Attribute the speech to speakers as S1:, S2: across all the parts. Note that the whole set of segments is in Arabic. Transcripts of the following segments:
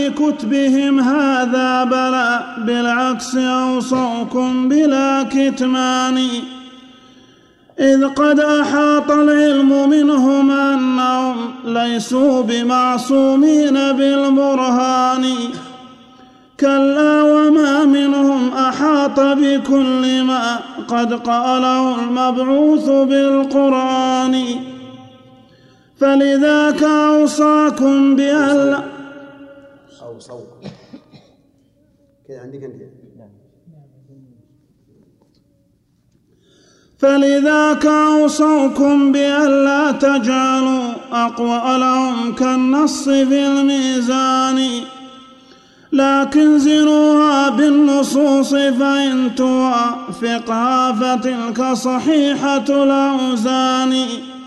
S1: في كتبهم هذا بلى، بالعكس أوصوكم بلا كتمان، إذ قد أحاط العلم منهم أنهم ليسوا بمعصومين بالبرهان، كلا وما منهم أحاط بكل ما قد قاله المبعوث بالقرآن، فلذاك أوصاكم بألا فلذاك أوصوكم بألا تجعلوا أقوالهم كالنص في الميزان، لكن زنوها بالنصوص فإن توافقها فتلك صحيحة الأوزان،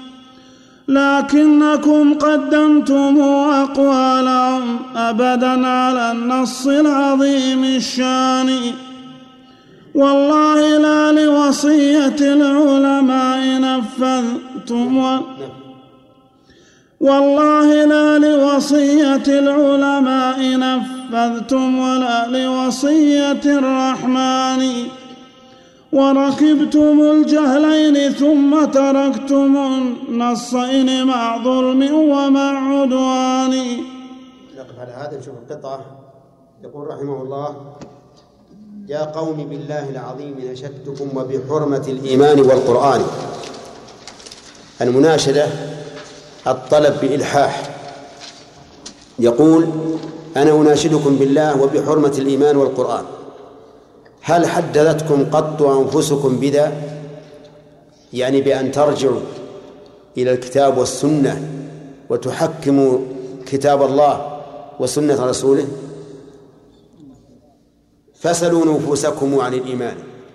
S1: لكنكم قدمتم أقوالهم أبدا على النص العظيم الشان، والله لا لوصية العلماء نفذتم ولا لوصية الرحمن، وركبتم الجهلين ثم تركتم النصين مع ظلم ومع عدوان.
S2: نقف على هذا نشوف القطعة. يقول رحمه الله: يا قوم بالله العظيم نشدتكم وبحرمة الإيمان والقرآن. المناشدة الطلب بإلحاح، يقول: أنا أناشدكم بالله وبحرمة الإيمان والقرآن. هل حدثتكم قط أنفسكم بذا؟ يعني بأن ترجعوا إلى الكتاب والسنة وتحكموا كتاب الله وسنة رسوله؟ فسلوا نفوسكم عن الإيمان.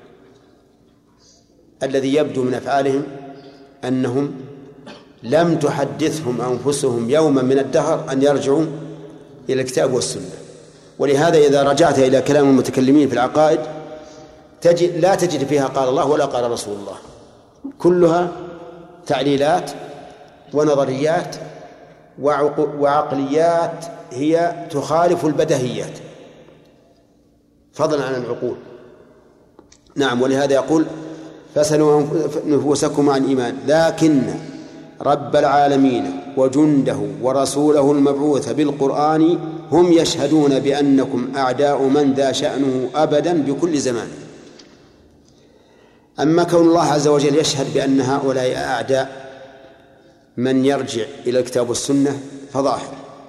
S2: الذي يبدو من أفعالهم أنهم لم تحدثهم أنفسهم يوما من الدهر أن يرجعوا إلى الكتاب والسنة. ولهذا إذا رجعت إلى كلام المتكلمين في العقائد لا تجد فيها قال الله ولا قال رسول الله، كلها تعليلات ونظريات وعقليات هي تخالف البدهيات فضلا عن العقول. نعم، ولهذا يقول: فسلوا نفوسكم عن الإيمان، لكن رب العالمين وجنده ورسوله المبعوث بالقرآن هم يشهدون بأنكم أعداء من ذا شأنه أبدا بكل زمان. أما كون الله عز وجل يشهد بأن هؤلاء أعداء من يرجع إلى الكتاب والسنة فظاهر،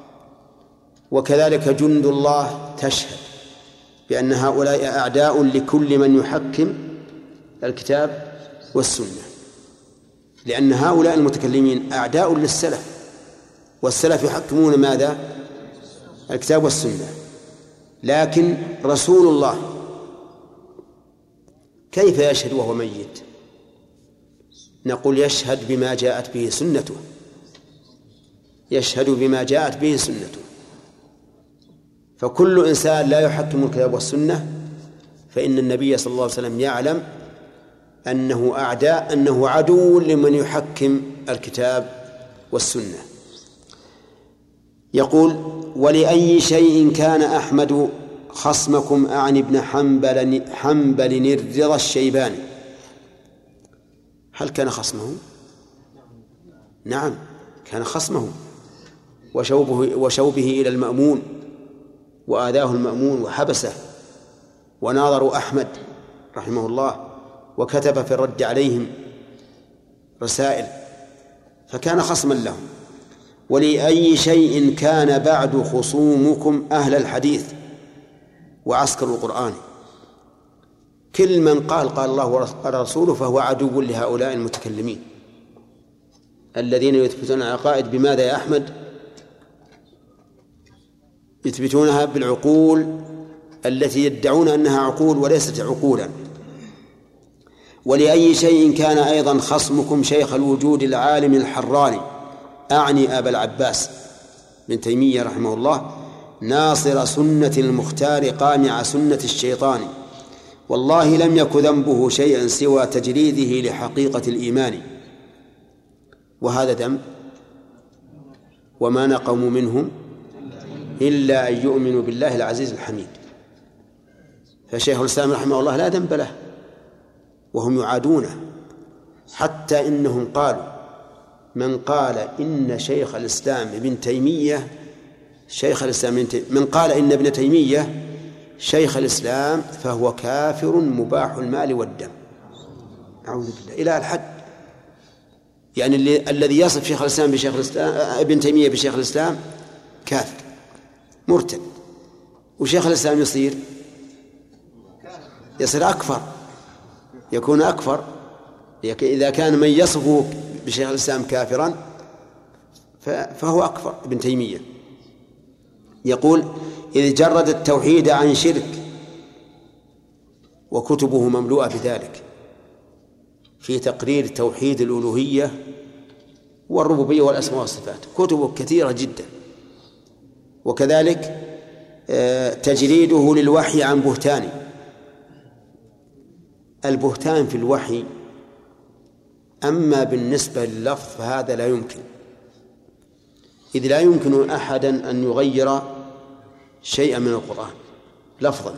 S2: وكذلك جند الله تشهد بأن هؤلاء أعداء لكل من يحكم الكتاب والسنة، لأن هؤلاء المتكلمين أعداء للسلف، والسلف يحكمون ماذا؟ الكتاب والسنة. لكن رسول الله كيف يشهد وهو ميت؟ نقول: يشهد بما جاءت به سنته، يشهد بما جاءت به سنته. فكل إنسان لا يحكم الكتاب والسنة فإن النبي صلى الله عليه وسلم يعلم أنه عدو لمن يحكم الكتاب والسنة. يقول: ولأي شيء كان أحمد خصمكم أعني ابن حنبل الرضا الشيباني. هل كان خصمه؟ نعم، كان خصمه وشوبه إلى المأمون، وآذاه المأمون وحبسه، وناظروا أحمد رحمه الله وكتب في الرد عليهم رسائل، فكان خصما لهم. ولأي شيء كان بعد خصومكم أهل الحديث وعسكر القرآن. كل من قال الله ورسوله فهو عدو لهؤلاء المتكلمين الذين يثبتون العقائد بماذا يا أحمد؟ يثبتونها بالعقول التي يدعون أنها عقول وليست عقولا. ولأي شيء كان أيضا خصمكم شيخ الوجود العالم الحراني أعني أبا العباس بن تيمية رحمه الله ناصر سنة المختار قامع سنة الشيطان، والله لم يك ذنبه شيئا سوى تجريده لحقيقة الإيمان. وهذا ذنب وما نقموا منهم إلا أن يؤمنوا بالله العزيز الحميد. فشيخ الإسلام رحمه الله لا ذنب له وهم يعادونه، حتى إنهم قالوا من قال إن شيخ الإسلام ابن تيمية من قال إن ابن تيمية شيخ الإسلام فهو كافر مباح المال والدم. أعوذ بالله، إلى الحد. يعني الذي يصف شيخ الإسلام بشيخ الإسلام ابن تيمية بشيخ الإسلام كافر مرتد، وشيخ الإسلام يصير أكفر، يكون أكفر. إذا كان من يصفه بشيخ الإسلام كافرا فهو أكفر ابن تيمية. يقول إذ جرد التوحيد عن شرك وكتبه مملوءة بذلك في تقرير توحيد الألوهية والربوبية والأسماء والصفات، كتبه كثيرة جدا. وكذلك تجريده للوحي عن بهتان. البهتان في الوحي أما بالنسبة لللفظ فهذا لا يمكن، إذ لا يمكن أحدا أن يغير شيئا من القرآن لفظا،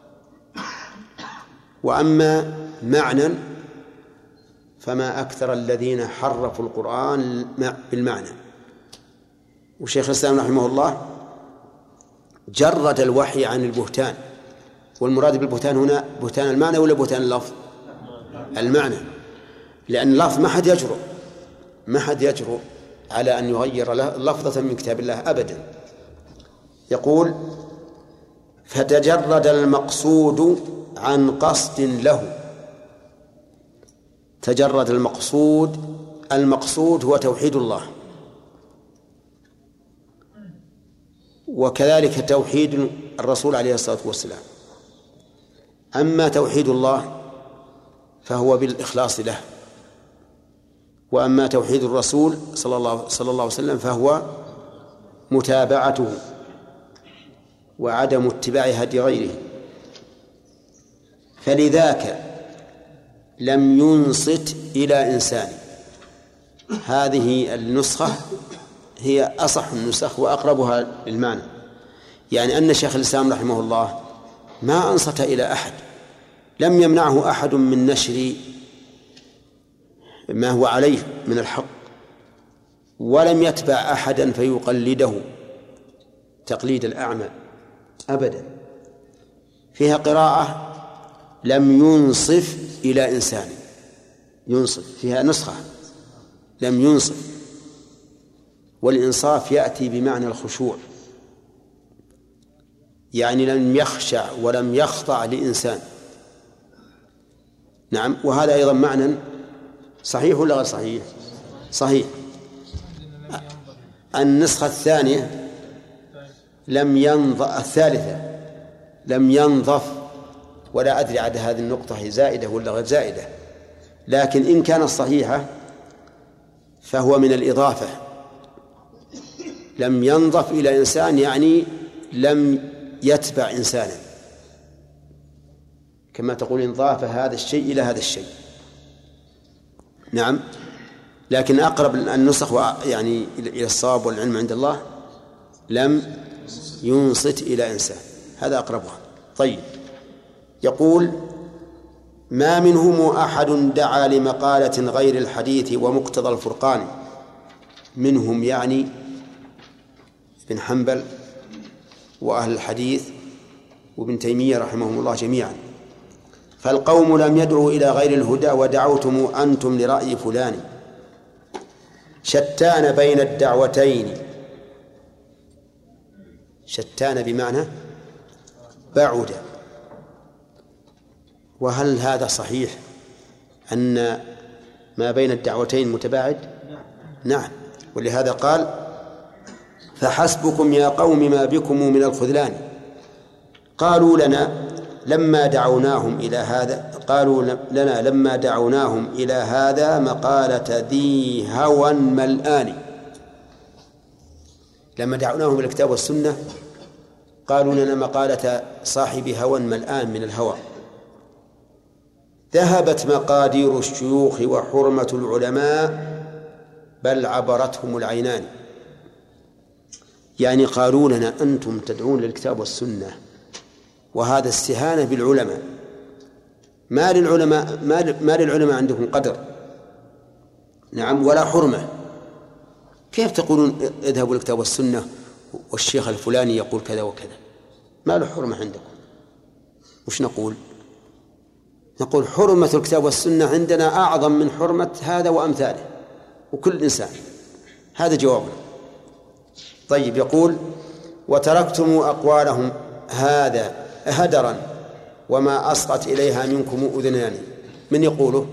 S2: وأما معنى فما أكثر الذين حرفوا القرآن بالمعنى. وشيخ الإسلام رحمه الله جرد الوحي عن البهتان، والمراد بالبهتان هنا بهتان المعنى ولا بهتان اللفظ؟ المعنى، لأن اللفظ ما حد يجرؤ على أن يغير لفظة من كتاب الله أبدا. يقول فتجرد المقصود عن قصد له. تجرد المقصود هو توحيد الله، وكذلك توحيد الرسول عليه الصلاة والسلام. أما توحيد الله فهو بالإخلاص له، وأما توحيد الرسول صلى الله عليه وسلم فهو متابعته وعدم اتباع هدي غيره. فلذاك لم ينصت إلى إنسان. هذه النسخة هي أصح النسخ وأقربها للمعنى، يعني أن شيخ الإسلام رحمه الله ما أنصت إلى أحد، لم يمنعه أحد من نشر ما هو عليه من الحق، ولم يتبع أحدا فيقلده تقليد الأعمى أبدا. فيها قراءة لم ينصف إلى إنسان، ينصف فيها نسخة لم ينصف، والإنصاف يأتي بمعنى الخشوع، يعني لم يخشع ولم يخضع لإنسان. نعم، وهذا أيضا معنى صحيح ولا غير صحيح؟ صحيح. النسخة الثانية الثالثة لم ينظف، ولا أدري عد هذه النقطة هي زائدة ولا غير زائدة، لكن إن كانت صحيحة فهو من الإضافة. لم ينظف إلى إنسان يعني لم يتبع إنسانا، كما تقول انضاف هذا الشيء إلى هذا الشيء. نعم، لكن أقرب النسخ يعني إلى الصواب والعلم عند الله لم ينصت إلى إنسان، هذا أقربها. طيب، يقول ما منهم أحد دعا لمقالة غير الحديث ومقتضى الفرقان. منهم يعني ابن حنبل وأهل الحديث وابن تيمية رحمهم الله جميعا. فالقوم لم يدعوا إلى غير الهدى ودعوتم أنتم لرأي فلان. شتان بين الدعوتين. شتان بمعنى بعد. وهل هذا صحيح أن ما بين الدعوتين متباعد؟ نعم، ولهذا قال فحسبكم يا قوم ما بكم من الخذلان. قالوا لنا لما دعوناهم إلى هذا مقالة ذي هوى ملآن. لما دعوناهم إلى الكتاب والسنة قالوا لنا مقالة صاحب هوى ملآن من الهوى. ذهبت مقادير الشيوخ وحرمة العلماء بل عبرتهم العينان. يعني قالوا لنا أنتم تدعون للكتاب والسنة، وهذا استهانة بالعلماء. ما للعلماء عندكم قدر، نعم، ولا حرمة. كيف تقولون اذهبوا للكتاب والسنة والشيخ الفلاني يقول كذا وكذا؟ ما له حرمة عندكم. وش نقول؟ نقول حرمة الكتاب والسنة عندنا أعظم من حرمة هذا وأمثاله وكل إنسان. هذا جوابنا. طيب، يقول وتركتم أقوالهم هذا هدرا وما أصغت إليها منكم أذنان. من يقوله؟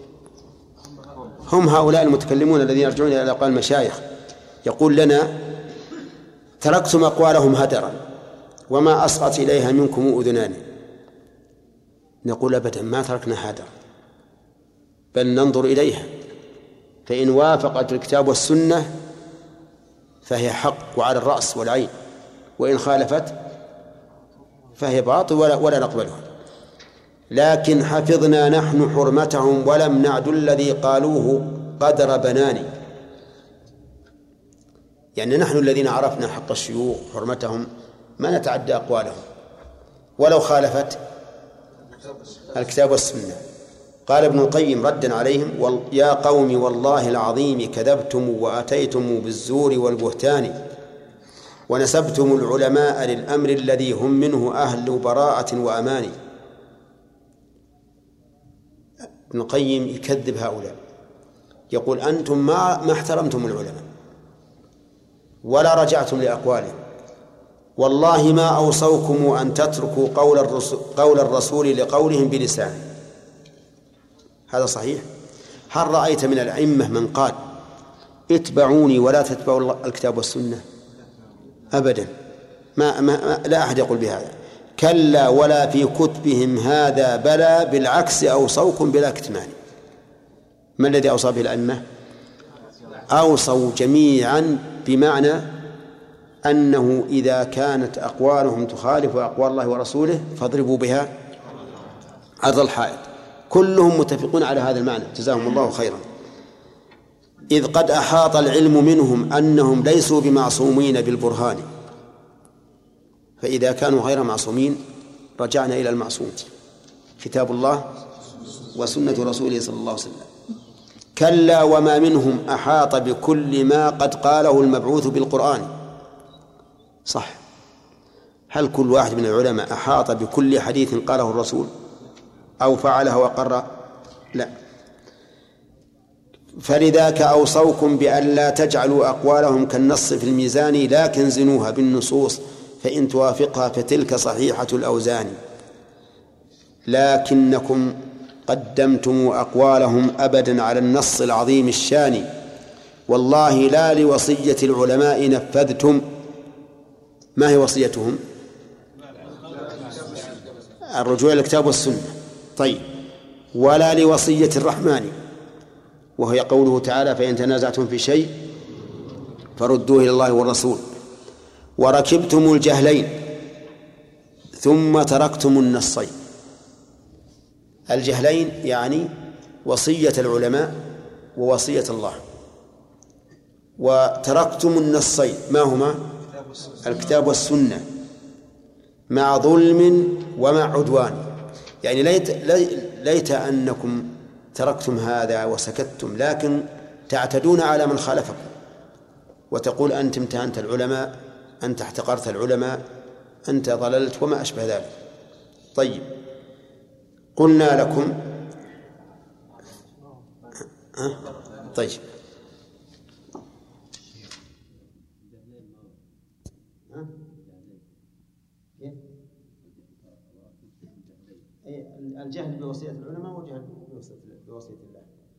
S2: هم هؤلاء المتكلمون الذين يرجعون إلى أقوال المشايخ. يقول لنا تركتم أقوالهم هدرا وما أصغت إليها منكم أذنان. نقول أبدا ما تركنا هدر، بل ننظر إليها، فإن وافقت الكتاب والسنة فهي حق وعلى الرأس والعين، وإن خالفت فهي باطل ولا نقبلها. لكن حفظنا نحن حرمتهم ولم نعد الذي قالوه قدر بناني. يعني نحن الذين عرفنا حق الشيوخ حرمتهم ما نتعدى أقوالهم ولو خالفت الكتاب والسنة. قال ابن القيم ردا عليهم: يا قوم والله العظيم كذبتم وأتيتم بالزور والبهتان ونسبتم العلماء للأمر الذي هم منه أهل براءة وأمان. ابن القيم يكذب هؤلاء، يقول أنتم ما احترمتم العلماء ولا رجعتم لأقوالهم، والله ما أوصوكم أن تتركوا قول الرسول لقولهم بلسان. هذا صحيح؟ هل رأيت من الأئمة من قال اتبعوني ولا تتبعوا الكتاب والسنة؟ أبدا، لا أحد يقول بهذا. كلا ولا في كتبهم هذا، بلى بالعكس أوصوكم بلا كتمان. ما الذي أوصى به الأئمة؟ أوصوا جميعا بمعنى أنه إذا كانت أقوالهم تخالف أقوال الله ورسوله فاضربوا بها عرض الحائط. كلهم متفقون على هذا المعنى، جزاهم الله خيرا. إذ قد أحاط العلم منهم أنهم ليسوا بمعصومين بالبرهان، فإذا كانوا غير معصومين رجعنا إلى المعصوم، كتاب الله وسنة رسوله صلى الله عليه وسلم. كلا وما منهم أحاط بكل ما قد قاله المبعوث بالقرآن. صح، هل كل واحد من العلماء أحاط بكل حديث قاله الرسول أو فعله وقر؟ لا. فلذاك أوصوكم بأن لا تجعلوا أقوالهم كالنص في الميزان، لكن زنوها بالنصوص فإن توافقها فتلك صحيحة الأوزان. لكنكم قدمتم أقوالهم أبدا على النص العظيم الشان، والله لا لوصية العلماء نفذتم. ما هي وصيتهم؟ الرجوع إلى الكتاب والسنة. طيب، ولا لوصية الرحمن، وهي قوله تعالى: فإن تنازعتم في شيء فردوه إلى الله والرسول. وركبتم الجهلين ثم تركتم النصين. الجهلين يعني وصية العلماء ووصية الله. وتركتم النصين، ما هما؟ الكتاب والسنة، مع ظلم ومع عدوان. يعني ليت أنكم تركتم هذا وسكتتم، لكن تعتدون على من خالفكم وتقول أنت امتهنت العلماء، أنت احتقرت العلماء، أنت ضللت وما أشبه ذلك. طيب، قلنا لكم طيب الجهل بوصية العلماء وجهل بوصية الله.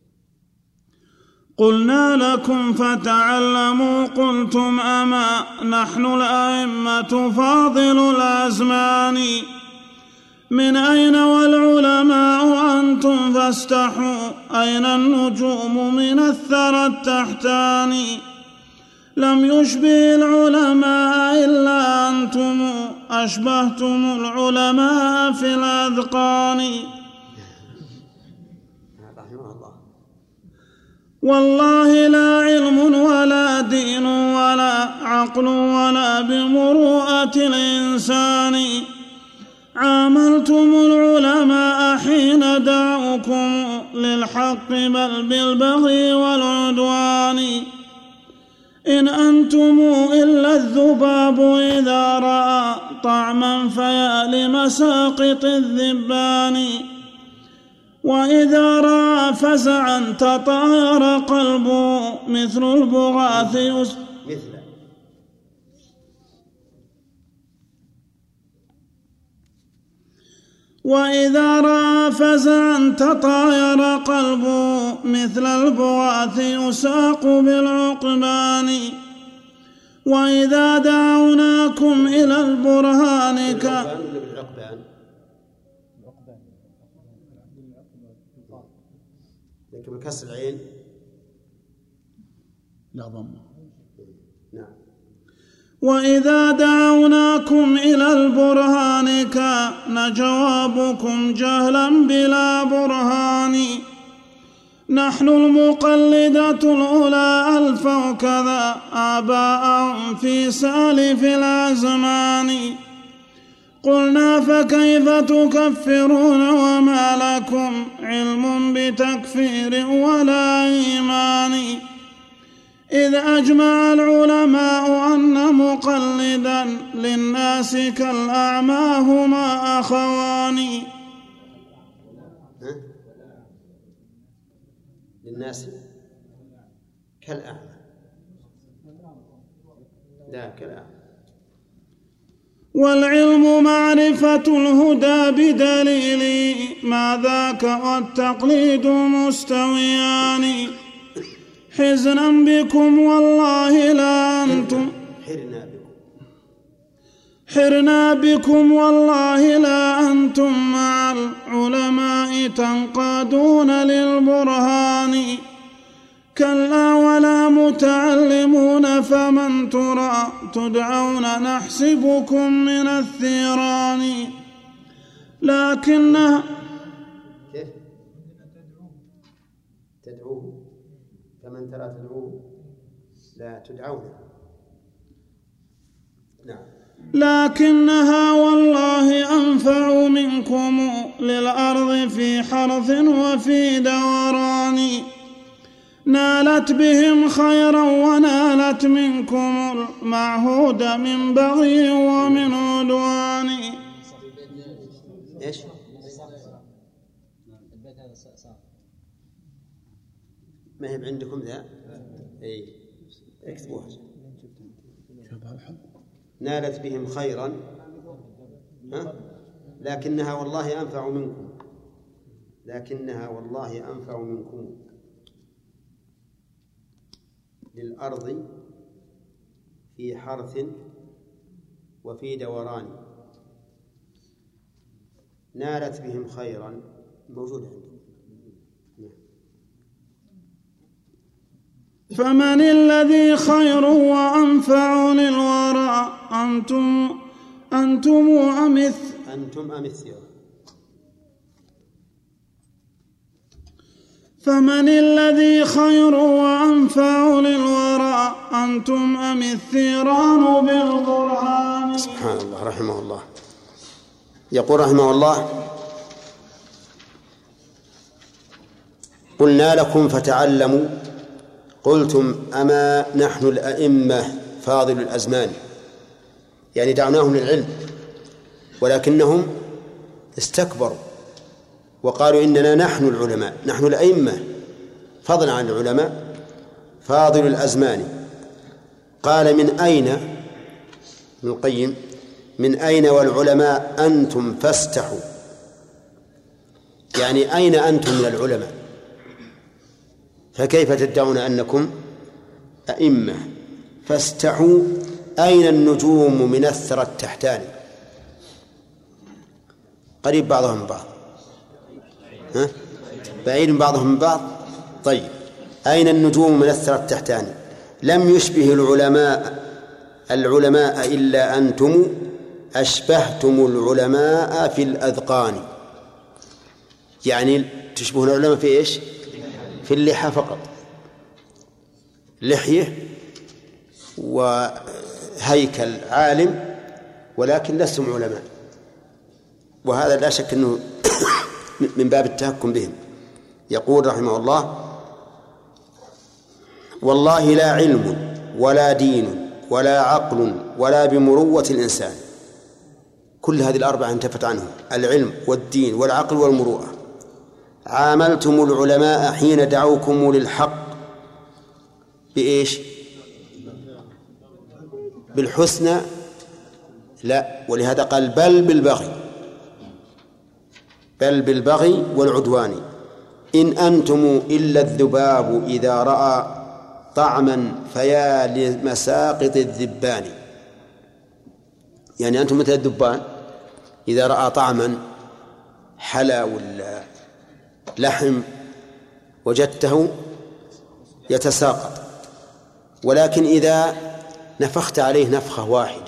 S1: قلنا لكم فتعلموا قلتم أما نحن الأئمة فاضل الأزمان، من أين والعلماء أنتم فاستحوا، أين النجوم من الثرى التحتان، لم يشبه العلماء إلا أنتم أشبهتم العلماء في الأذقان، والله لا علم ولا دين ولا عقل ولا الإنسان. عاملتم العلماء حين دعوكم للحق بل بالبغي والعدوان. إن أنتم إلا الذباب إذا رأى طعما فيا لمساقط الذبان. وإذا رأى فزعا تطاير قلبه مثل البغاث وإذا رأى فزعا تطاير قلبه مثل البغاث يساق بالعقبان. وإذا دعوناكم إلى البرهان
S2: لكن بكسر العين
S1: لا ضمه.
S2: نعم.
S1: وإذا دعوناكم إلى البرهان كان جوابكم جهلا بلا برهان. نحن المقلدة الأولى ألفوا كذا آباءهم في سالف الأزمان. قلنا فكيف تكفرون وما لكم علم بتكفير ولا إيمان. إذ أجمع العلماء أن مقلدا للناس كالأعمى هما أخوان.
S2: للناس كالأعمى لا كالأعمى.
S1: والعلم معرفة الهدى بدليل ما ذاك والتقليد مستويان. حزنا بكم والله لا أنتم حرنا بكم والله لا أنتم مع العلماء تنقادون للبرهان. كلا ولا متعلمون فمن ترى تدعون نحسبكم من الثيران. لكنها
S2: كيف تدعوه فمن ترى تدعوه لا تدعون. نعم.
S1: لكنها والله أنفع منكم للأرض في حرث وفي دوران. نالت بهم خيرا ونالت منكم المعهود من بغي ومن عدوان.
S2: ايش؟ ما هي عندكم ذا؟ اي اكتبوها. نالت بهم خيرا لكنها والله أنفع منكم. لكنها والله أنفع منكم للأرض في حرث وفي دوران. نالت بهم خيرا موجودة عندكم.
S1: فمن الذي خير وأنفع للورى أنتم أم الثيران. فمن الذي خير وأنفع للورى أنتم أم الثيران بالبرهان.
S2: سبحان الله رحمه الله. يقول رحمه الله: قلنا لكم فتعلموا قلتم أما نحن الأئمة فاضل الأزمان. يعني دعناهم للعلم ولكنهم استكبروا وقالوا إننا نحن العلماء، نحن الأئمة فضلا عن العلماء فاضل الأزمان. قال: من أين؟ ابن القيم: من أين والعلماء أنتم فاستحوا. يعني أين أنتم من العلماء؟ فكيف تدعون أنكم أئمة؟ فاستحوا. أين النجوم من الثرى التحتان؟ قريب بعضهم من بعض، بعيد بعضهم من بعض. طيب، أين النجوم من الثرى التحتان؟ لم يشبه العلماء إلا أنتم أشبهتم العلماء في الأذقان. يعني تشبهون العلماء في إيش؟ في اللحى فقط، لحية وهيكل عالم ولكن لستم علماء، وهذا لا شك أنه من باب التهكم بهم. يقول رحمه الله: والله لا علم ولا دين ولا عقل ولا بمروة الإنسان. كل هذه الأربعة انتفت عنهم: العلم والدين والعقل والمروءة. عاملتم العلماء حين دعوكم للحق بإيش؟ بالحسنى؟ لا، ولهذا قال: بل بالبغي، بل بالبغي والعدوان. إن أنتم إلا الذباب إذا رأى طعما فيا لمساقط الذبان. يعني أنتم مثل الذبان، إذا رأى طعما حلا ولا لحم وجدته يتساقط، ولكن إذا نفخت عليه نفخة واحدة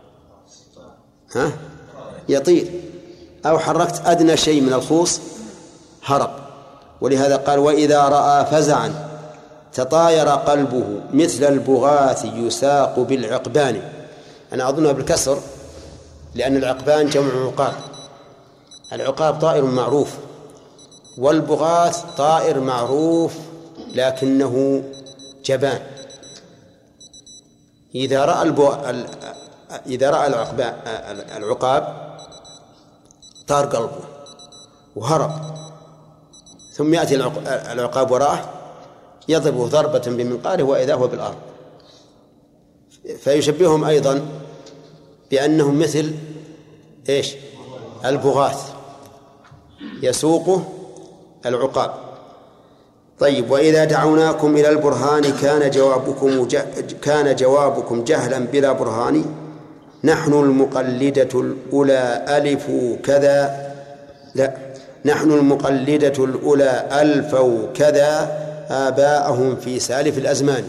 S2: يطير، أو حركت أدنى شيء من الخوص هرب. ولهذا قال: وإذا رأى فزعا تطاير قلبه مثل البغاث يساق بالعقبان. أنا أظنها بالكسر، لأن العقبان جمع عقاب. العقاب طائر معروف، والبغاث طائر معروف لكنه جبان. إذا رأى العقاب طار قلبه وهرب، ثم يأتي العقاب وراءه يضربه ضربة بمنقاره وإذا هو بالأرض. فيشبههم أيضا بأنهم مثل إيش؟ البغاث يسوقه العقاب. طيب: وإذا دعوناكم إلى البرهان كان جوابكم جهلا بلا برهان. نحن المقلدة الأولى ألف كذا، لا، نحن المقلدة الأولى ألفوا كذا آباءهم في سالف الأزمان.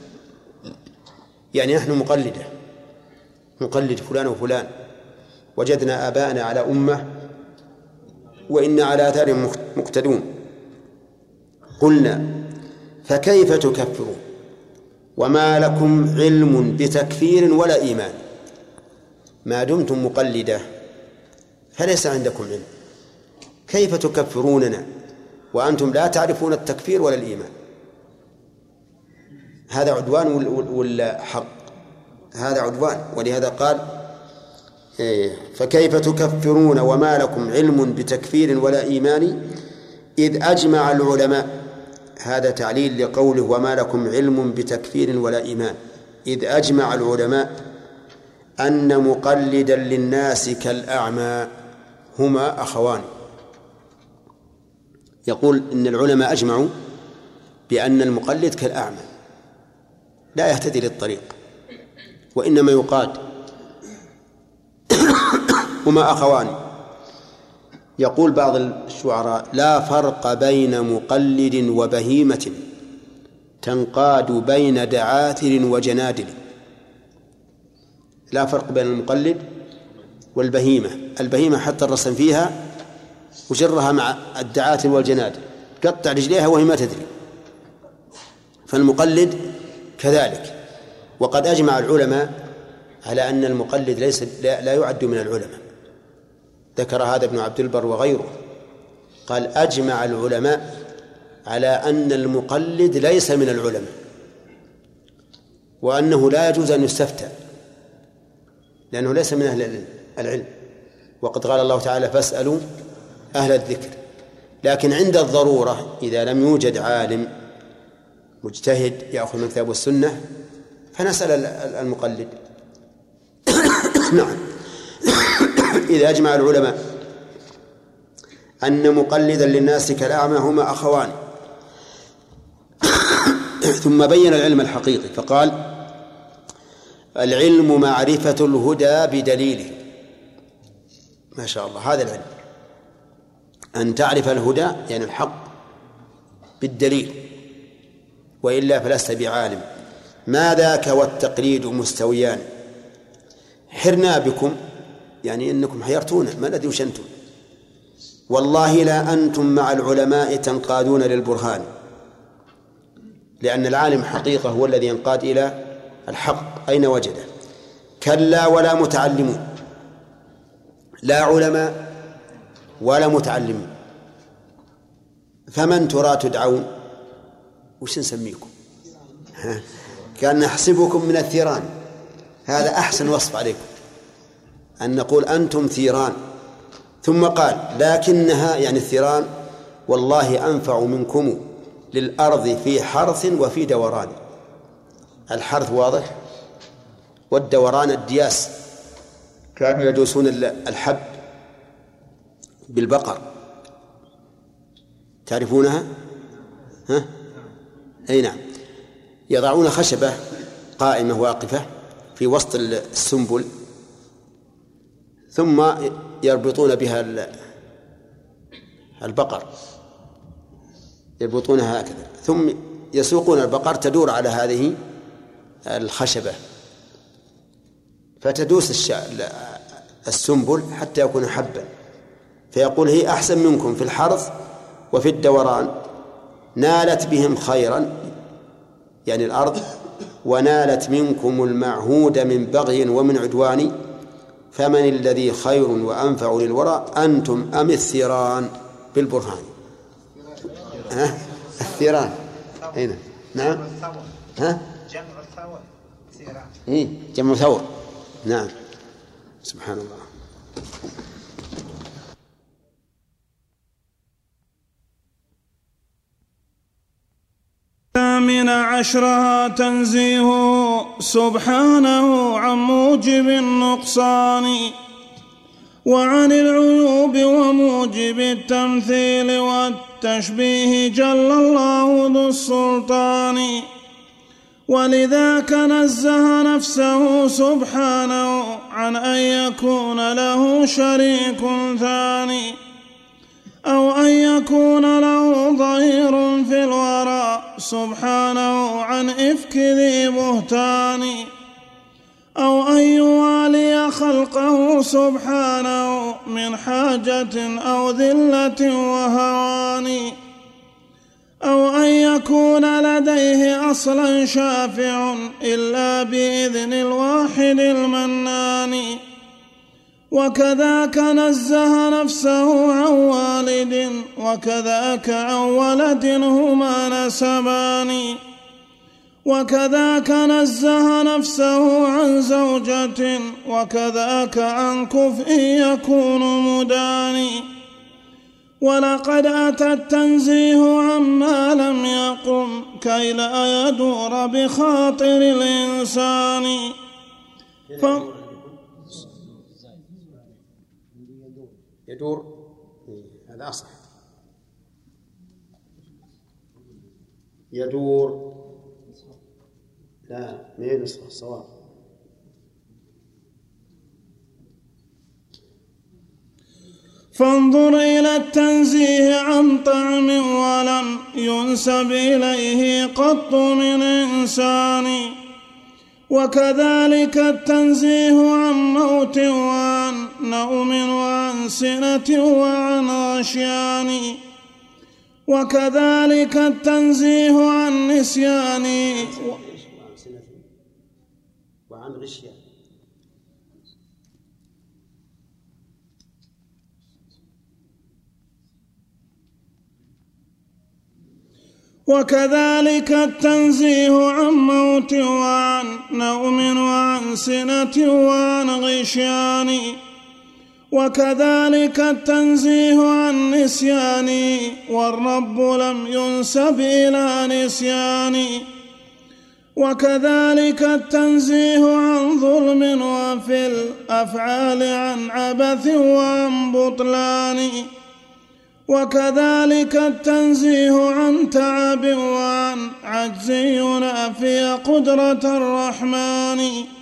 S2: يعني نحن نقلد فلان وفلان، وجدنا آباءنا على أمة وإنا على آثارهم مقتدون. قلنا: فكيف تكفرون وما لكم علم بتكفير ولا إيمان؟ ما دمتم مقلدة فليس عندكم علم، كيف تكفروننا وأنتم لا تعرفون التكفير ولا الإيمان؟ هذا عدوان ولا حق؟ هذا عدوان. ولهذا قال: فكيف تكفرون وما لكم علم بتكفير ولا إيمان إذ أجمع العلماء. هذا تعليل لقوله: وما لكم علم بتكفير ولا إيمان. إذ أجمع العلماء أن مقلدا للناس كالأعمى هما أخوان. يقول إن العلماء أجمعوا بأن المقلد كالأعمى لا يهتدي للطريق، وإنما يقاد. هما أخوان. يقول بعض الشعراء: لا فرق بين مقلد وبهيمة تنقاد بين دعاثر وجنادل. لا فرق بين المقلد والبهيمة. البهيمة حتى الرسم فيها وجرها مع الدعاثر والجنادل، قطع رجليها وهي ما تدري. فالمقلد كذلك. وقد أجمع العلماء على أن المقلد لا يعد من العلماء. ذكر هذا ابن عبد البر وغيره، قال: أجمع العلماء على أن المقلد ليس من العلماء، وأنه لا يجوز أن يستفتى لأنه ليس من أهل العلم. وقد قال الله تعالى: فاسألوا أهل الذكر. لكن عند الضرورة إذا لم يوجد عالم مجتهد يأخذ من الكتاب والسنة فنسأل المقلد. نعم. إذا أجمع العلماء أن مقلدا للناس كالأعمى هما أخوان. ثم بين العلم الحقيقي فقال: العلم معرفة الهدى بدليله. ما شاء الله، هذا العلم، أن تعرف الهدى يعني الحق بالدليل، وإلا فلست بعالم. ما ذاك والتقليد مستويان. حرنا بكم يعني إنكم حيرتونا، ما الذي وشنتم. والله لا أنتم مع العلماء تنقادون للبرهان، لأن العالم حقيقة هو الذي ينقاد إلى الحق أين وجده. كلا ولا متعلمون. لا علماء ولا متعلمين، فمن ترى تدعون؟ وش نسميكم؟ كان نحسبكم من الثيران. هذا أحسن وصف عليكم، أن نقول أنتم ثيران. ثم قال لكنها يعني الثيران والله أنفع منكم للأرض في حرث وفي دوران. الحرث واضح، والدوران الدياس، كانوا يدوسون الحب بالبقر، تعرفونها؟ ها؟ أي نعم. يضعون خشبة قائمة واقفة في وسط السنبل، ثم يربطون بها البقر، يربطونها هكذا، ثم يسوقون البقر تدور على هذه الخشبة، فتدوس السنبل حتى يكون حبا، فيقول هي أحسن منكم في الحرث وفي الدوران، نالت بهم خيرا يعني الأرض، ونالت منكم المعهود من بغي ومن عدوان، فمن الذي خير وأنفع للورى أنتم أم الثيران بالبرهان. الثيران أين؟ نعم.
S3: جمع ثور ثيران.
S2: جمع ثور. نعم. سبحان الله.
S1: من عشرها تنزيهه سبحانه عن موجب النقصان وعن العيوب وموجب التمثيل والتشبيه، جل الله ذو السلطان. ولذاك نزه نفسه سبحانه عن أن يكون له شريك ثاني، أو أن يكون له ظهير في الورى سبحانه عن إفك ذي بهتان، أو أن يوالي خلقه سبحانه من حاجة أو ذلة وهوان، أو أن يكون لديه أصلا شافع إلا بإذن الواحد المنان. وكذاك نزه نفسه عن والد، وكذاك عن ولد هما نسبان، وكذاك نزه نفسه عن زوجة، وكذاك عن كفء يكون مداني. ولقد أتى التنزيه عما لم يقم كي لا يدور بخاطر الإنسان.
S2: يدور، هذا أصح، يدور، لا ما نصف الصواب.
S1: فانظر إلى التنزيه عن طعم ولم ينسب إليه قط من إنسان، وكذلك التنزيه عن موت وعن نوم وعن سنة وعن غشيان، وكذلك التنزيه عن نسيان
S2: وعن غشيان.
S1: وكذلك التنزيه عن موت وعن نوم وعن سنة وعن غشيان، وكذلك التنزيه عن نسيان، والرب لم ينسب إلى نسيان. وكذلك التنزيه عن ظلم وفي الأفعال عن عبث وعن بطلان، وكذلك التنزيه عن تعب وعن عجز ينافي قدرة الرحمن.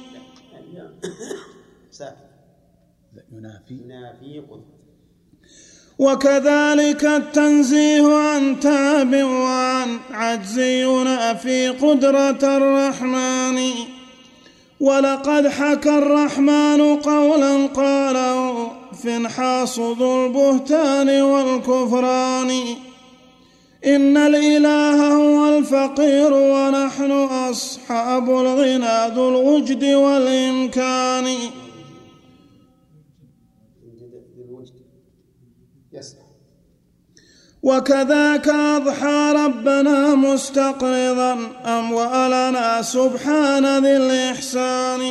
S1: وكذلك التنزيه عن تعب وعن عجز ينافي قدرة الرحمن. ولقد حكى الرحمن قولا قاله فانحاص ذو البهتان والكفران، إن الإله هو الفقير ونحن أصحاب الغنى ذو الوجد والإمكان. وكذاك أضحى ربنا مستقرضا أموالنا سبحان ذي الإحسان.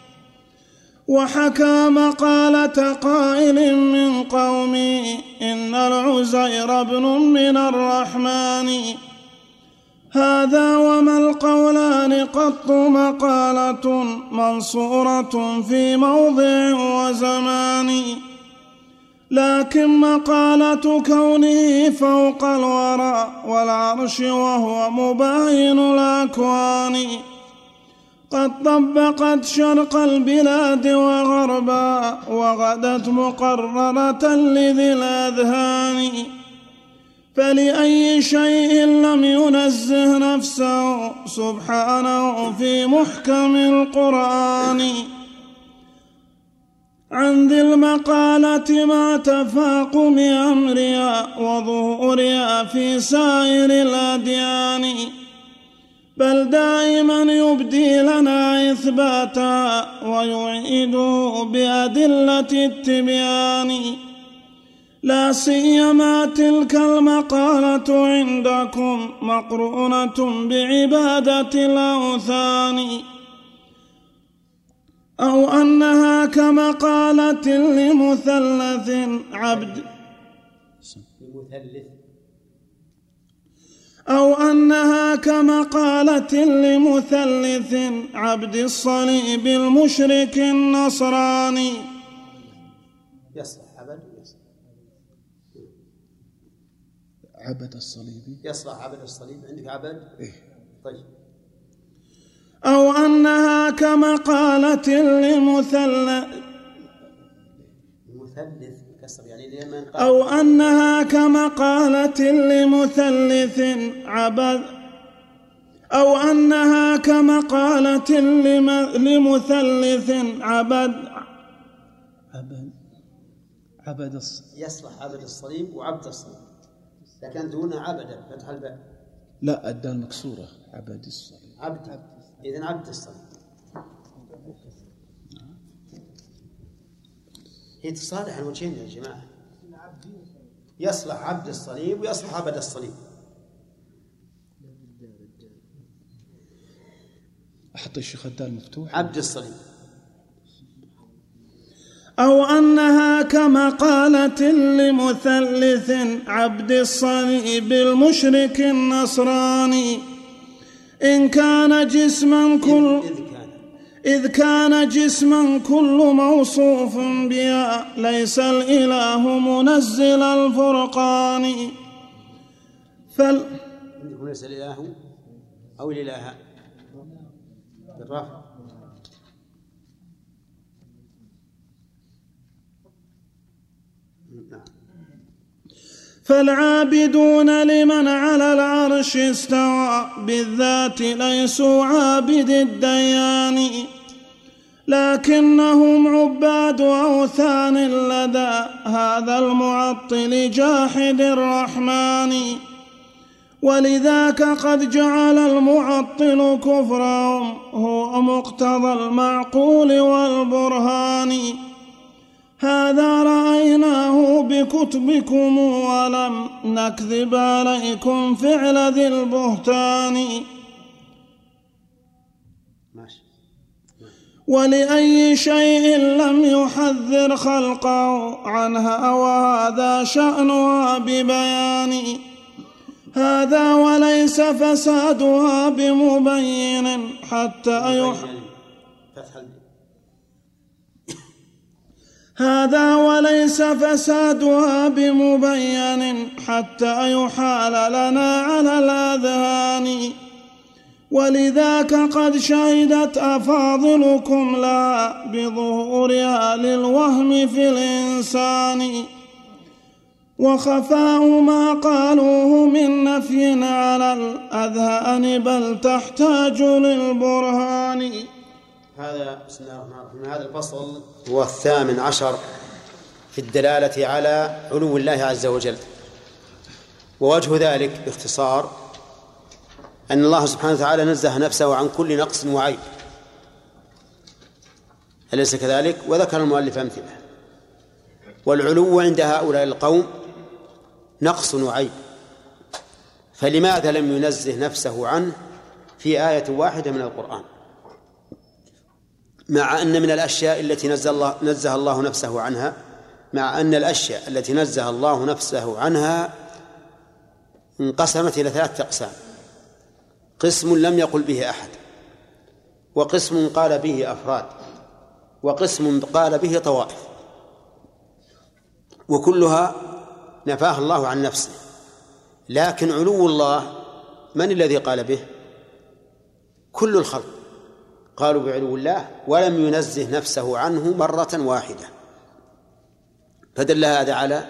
S1: وحكى مقالة قائل من قومي إن العزير ابن من الرحمن. هذا وما القولان قط مقالة منصورة في موضع وزمان، لكن مقالة كونه فوق الورى والعرش وهو مباين الأكوان قد طبقت شرق البلاد وغربا وغدت مقررة لذي الأذهان. فلأي شيء لم ينزه نفسه سبحانه في محكم القرآن عن ذي المقالة مع تفاقم أمرها وظهورها في سائر الأديان، بل دائما يبدي لنا إثباتها ويعيده بأدلة التبيان. لا سيما تلك المقالة عندكم مقرونة بعبادة الأوثان، أو أنها كمقالة لمثلث عبد أو أنها كمقالة لمثلث عبد الصليب المشرك النصراني.
S2: يصلح عبد
S4: عبد الصليب،
S2: يصلح عبد الصليب، عندك عبد
S4: إيه؟
S2: طيب.
S1: أو أنها كمقالة لمثلث
S2: كسر يعني
S1: أو أنها كمقالة لمثلث عبد أو أنها كمقالة لمثلث عبد
S2: يصلح عبد الصليب وعبد الصليب، لكن دون عبد فتح الباء.
S4: لا، الدال مكسورة. عبد الصليب
S2: عبد، إذن عبد الصليب هي تصالح الوجهين يا جماعة. يصلح عبد الصليب ويصلح عبد الصليب.
S4: أحط الشيخ الدال مفتوح.
S2: عبد الصليب.
S1: أو أنها كمقالة لمثلث عبد الصليب المشرك النصراني إذ كان جسما كل موصوف بها ليس الإله منزل الفرقان.
S2: ليس الإله أو الإله بالرفع.
S1: فالعابدون لمن على العرش استوى بالذات ليسوا عابد الديان، لكنهم عباد أوثان لدى هذا المعطل جاحد الرحمن. ولذاك قد جعل المعطل كفرهم هو مقتضى المعقول والبرهان. هذا رأيناه بكتبكم ولم نكذب عليكم فعل ذي البهتان. ولأي شيء لم يحذر خلقه عنها وهذا شأنها ببيان. هذا وليس فسادها بمبين حتى هذا وليس فسادها بمبين حتى يحال لنا على الأذهان. ولذاك قد شهدت أفاضلكم لا بظهورها للوهم في الإنسان، وخفاء ما قالوه من نفي على الأذهان بل تحتاج للبرهان.
S2: هذا بسم الله الرحمن الرحيم. هذا الفصل هو 18 في الدلالة على علو الله عز وجل. ووجه ذلك باختصار أن الله سبحانه وتعالى نزه نفسه عن كل نقص وعيب، أليس كذلك؟ وذكر المؤلف أمثلة. والعلو عند هؤلاء القوم نقص وعيب، فلماذا لم ينزه نفسه عنه في آية واحدة من القرآن، مع أن من الأشياء التي نزه الله نفسه عنها، مع أن الأشياء التي نزه الله نفسه عنها انقسمت إلى 3 أقسام: قسم لم يقل به أحد، وقسم قال به أفراد، وقسم قال به طوائف، وكلها نفاها الله عن نفسه. لكن علو الله من الذي قال به؟ كل الخلق قالوا بعلو الله، ولم ينزه نفسه عنه مرة واحدة. فدل هذا على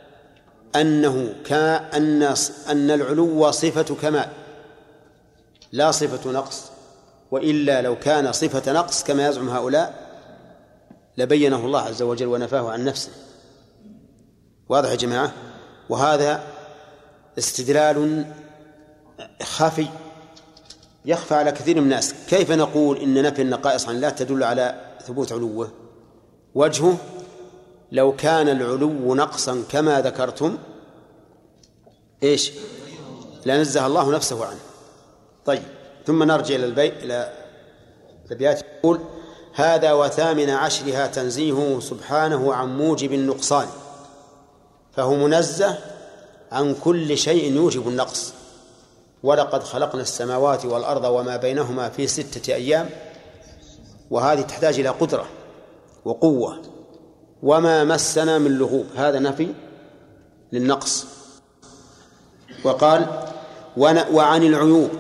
S2: أن العلو صفة كمال لا صفة نقص، وإلا لو كان صفة نقص كما يزعم هؤلاء لبينه الله عز وجل ونفاه عن نفسه. واضح يا جماعة؟ وهذا استدلال خفي يخفى على كثير من الناس. كيف نقول إن نفي النقائص عن الله تدل على ثبوت علوه؟ وجهه: لو كان العلو نقصا كما ذكرتم لنزه الله نفسه عنه. طيب، ثم نرجع إلى الأبيات. يقول: هذا وثامن عشرها تنزيهه سبحانه عن موجب النقصان، فهو منزه عن كل شيء يوجب النقص. ولقد خلقنا السماوات والأرض وما بينهما في 6 أيام، وهذه تحتاج إلى قدرة وقوة. وما مسنا من لغوب، هذا نفي للنقص. وقال: وعن العيوب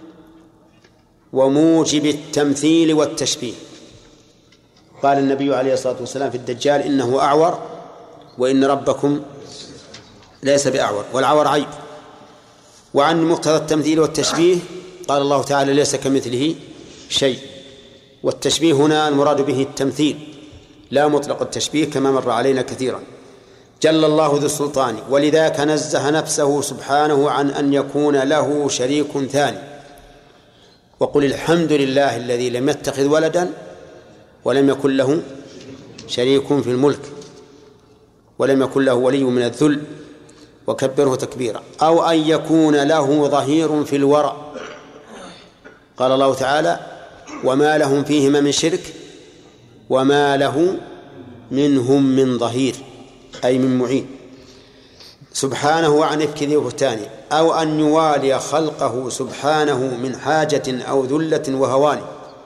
S2: وموجب التمثيل والتشبيه. قال النبي عليه الصلاة والسلام في الدجال: إنه أعور وإن ربكم ليس بأعور، والعور عيب. وعن مقتضى التمثيل والتشبيه قال الله تعالى: ليس كمثله شيء. والتشبيه هنا المراد به التمثيل لا مطلق التشبيه كما مر علينا كثيرا. جل الله ذو السلطان، ولذاك نزه نفسه سبحانه عن أن يكون له شريك ثاني. وقل الحمد لله الذي لم يتخذ ولدا ولم يكن له شريك في الملك ولم يكن له ولي من الذل وكبره تكبيرا. أو أن يكون له ظهير في الورى. قال الله تعالى: وما لهم فيهما من شرك وما له منهم من ظهير، أي من معين سبحانه عن إفك ذي بهتان. أو أن يوالي خلقه سبحانه من حاجة أو ذلة وهوان،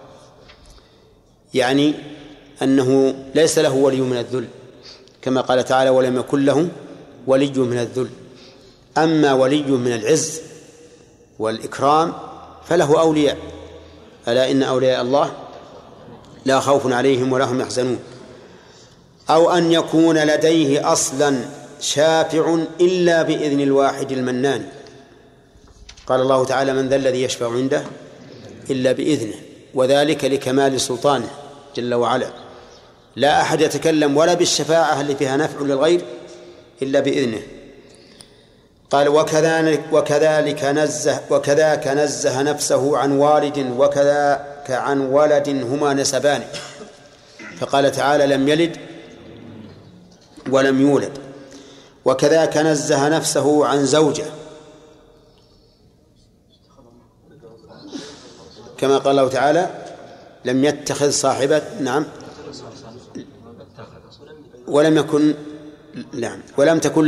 S2: يعني أنه ليس له ولي من الذل، كما قال تعالى: ولم يكن له ولي من الذل. أما ولي من العز والإكرام فله أولياء: ألا إن أولياء الله لا خوف عليهم ولا هم يحزنون. أو أن يكون لديه أصلا شافع إلا بإذن الواحد المنان. قال الله تعالى: من ذا الذي يشفع عنده إلا بإذنه، وذلك لكمال سلطانه جل وعلا. لا أحد يتكلم ولا بالشفاعة اللي فيها نفع للغير إلا بإذنه. قال: وكذاك نزه نفسه عن والد وكذاك عن ولد هما نسبان. فقال تعالى: لم يلد ولم يولد. وكذاك نزه نفسه عن زوجة، كما قال الله تعالى: لم يتخذ صاحبة، نعم، ولم تكن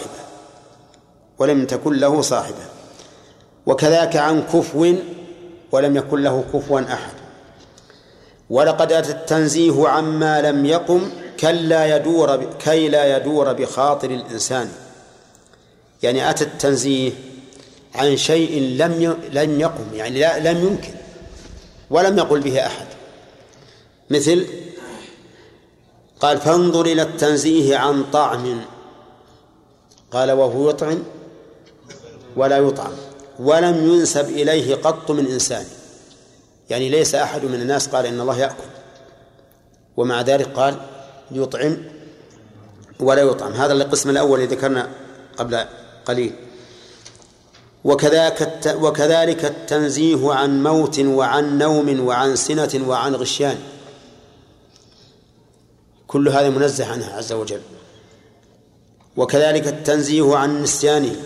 S2: له صاحبة. وكذاك عن كفو، ولم يكن له كفوا أحد. ولقد أتى التنزيه عما لم يقم كي لا يدور بخاطر الإنسان، يعني أتى التنزيه عن شيء لم يقم، يعني لم يمكن ولم يقل به أحد. مثل قال: فانظر إلى التنزيه عن طعم، قال: وهو يطعم ولا يطعم، ولم ينسب إليه قط من إنسان، يعني ليس أحد من الناس قال إن الله يأكل، ومع ذلك قال يطعم ولا يطعم. هذا القسم الأول الذي ذكرنا قبل قليل. وكذلك التنزيه عن موت وعن نوم وعن سنة وعن غشيان، كل هذا منزه عنها عز وجل. وكذلك التنزيه عن نسيانه،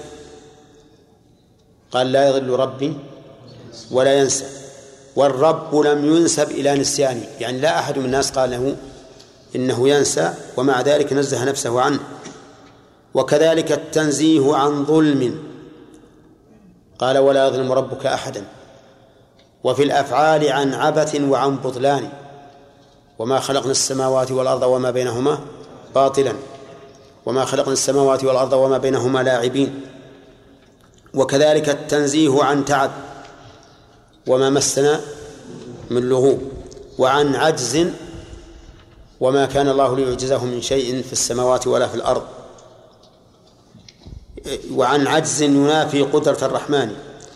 S2: قال لا يضل ربي ولا ينسى، والرب لم ينسب إلى نسيانه، يعني لا أحد من الناس قال له إنه ينسى ومع ذلك نزه نفسه عنه. وكذلك التنزيه عن ظلم، قال ولا يظلم ربك أحدا. وفي الأفعال عن عبث وعن بطلان، وما خلقنا السماوات والأرض وما بينهما باطلا، وما خلقنا السماوات والأرض وما بينهما لاعبين. وكذلك التنزيه عن تعب وما مسنا من لغوب، وعن عجز وما كان الله ليعجزه من شيء في السماوات ولا في الأرض، وعن عجز ينافي قدرة الرحمن.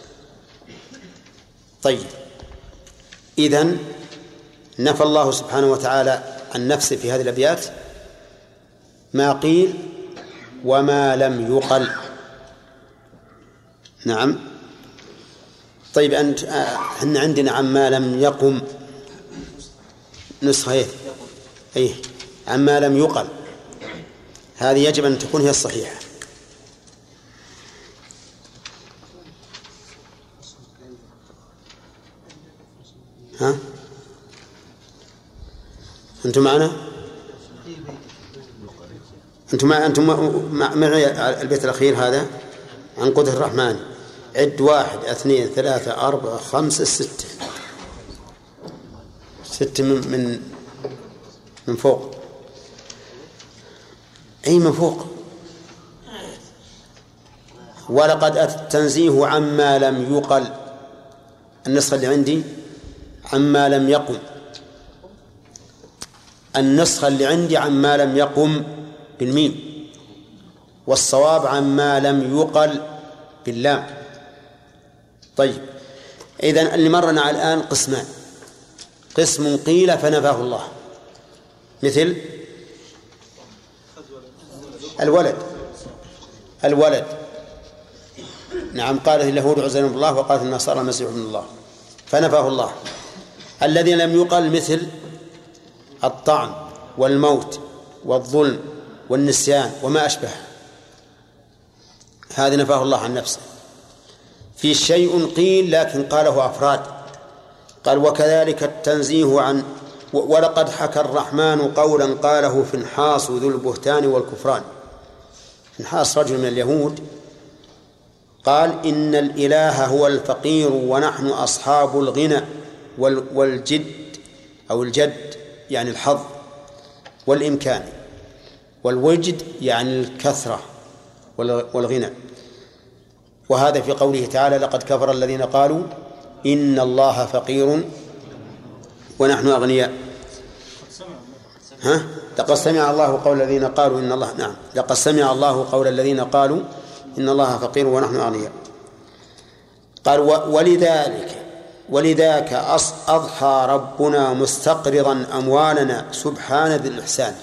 S2: طيب، إذن نفى الله سبحانه وتعالى عن نفسه في هذه الأبيات ما قيل وما لم يقل. نعم. طيب، احنا عندنا عما لم يقم نسخة ايه عما لم يقل، هذه يجب أن تكون هي الصحيحة. ها أنتم معنا؟ أنتم معي البيت الأخير هذا عن قدرة الرحمن. عد 1 2 3 4 5 6 من فوق. أي من فوق. ولقد التنزيه عما لم يقل، النسخة اللي عندي عما لم يقم، النسخة اللي عندي عما لم يقم بالميم، والصواب عما لم يقل باللام. طيب، إذن اللي مرنا الآن قسمان: قسم قيل فنفاه الله، مثل الولد. نعم، قالت اليهود عزير ابن الله وقالت النصارى المسيح ابن الله، فنفاه الله. الذي لم يقل مثل الطعن والموت والظلم والنسيان وما أشبه، هذا نفاه الله عن نفسه. في شيء قيل لكن قاله أفراد، قال وكذلك التنزيه عن ولقد حكى الرحمن قولا قاله فنحاس ذو البهتان والكفران. فنحاس رجل من اليهود قال إن الإله هو الفقير ونحن أصحاب الغنى والجد أو الجد يعني الحظ والإمكان، والوجد يعني الكثرة والغنى. وهذا في قوله تعالى لقد كفر الذين قالوا إن الله فقير ونحن أغنياء. لقد سمع الله قول الذين قالوا إن الله لقد سمع الله قول الذين قالوا إن الله فقير ونحن أغنياء. قال ولذاك أضحى ربنا مستقرضا أموالنا سبحان ذي الإحسان.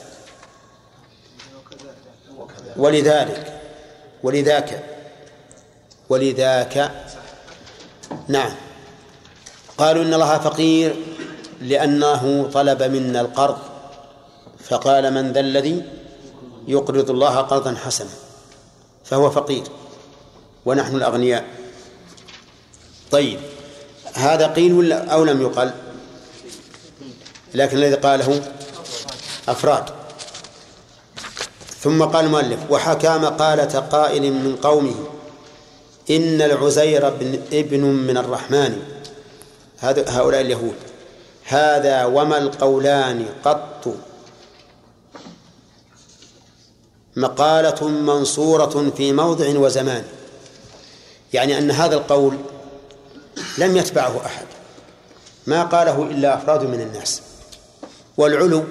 S2: ولذاك نعم، قالوا إن الله فقير لأنه طلب منا القرض، فقال من ذا الذي يقرض الله قرضا حسنا، فهو فقير ونحن الأغنياء. طيب، هذا قيل ولا أو لم يقل؟ لكن الذي قاله أفراد. ثم قال المؤلف وحكى مقالة قائل من قومه إن العزير ابن من الرحمن، هؤلاء اليهود، هذا وما القولان قط مقالة منصورة في موضع وزمان، يعني أن هذا القول لم يتبعه أحد، ما قاله إلا أفراد من الناس. والعلو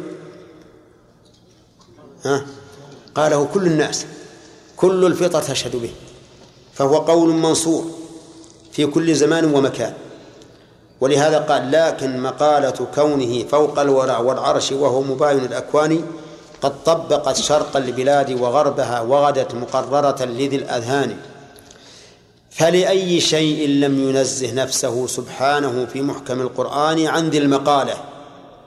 S2: قاله كل الناس، كل الفطر تشهد به، فهو قول منصور في كل زمان ومكان. ولهذا قال لكن مقالة كونه فوق الورع والعرش وهو مباين الأكوان قد طبقت شرق البلاد وغربها وغدت مقررة لذي الأذهان. فلأي شيء لم ينزه نفسه سبحانه في محكم القرآن عن ذي المقالة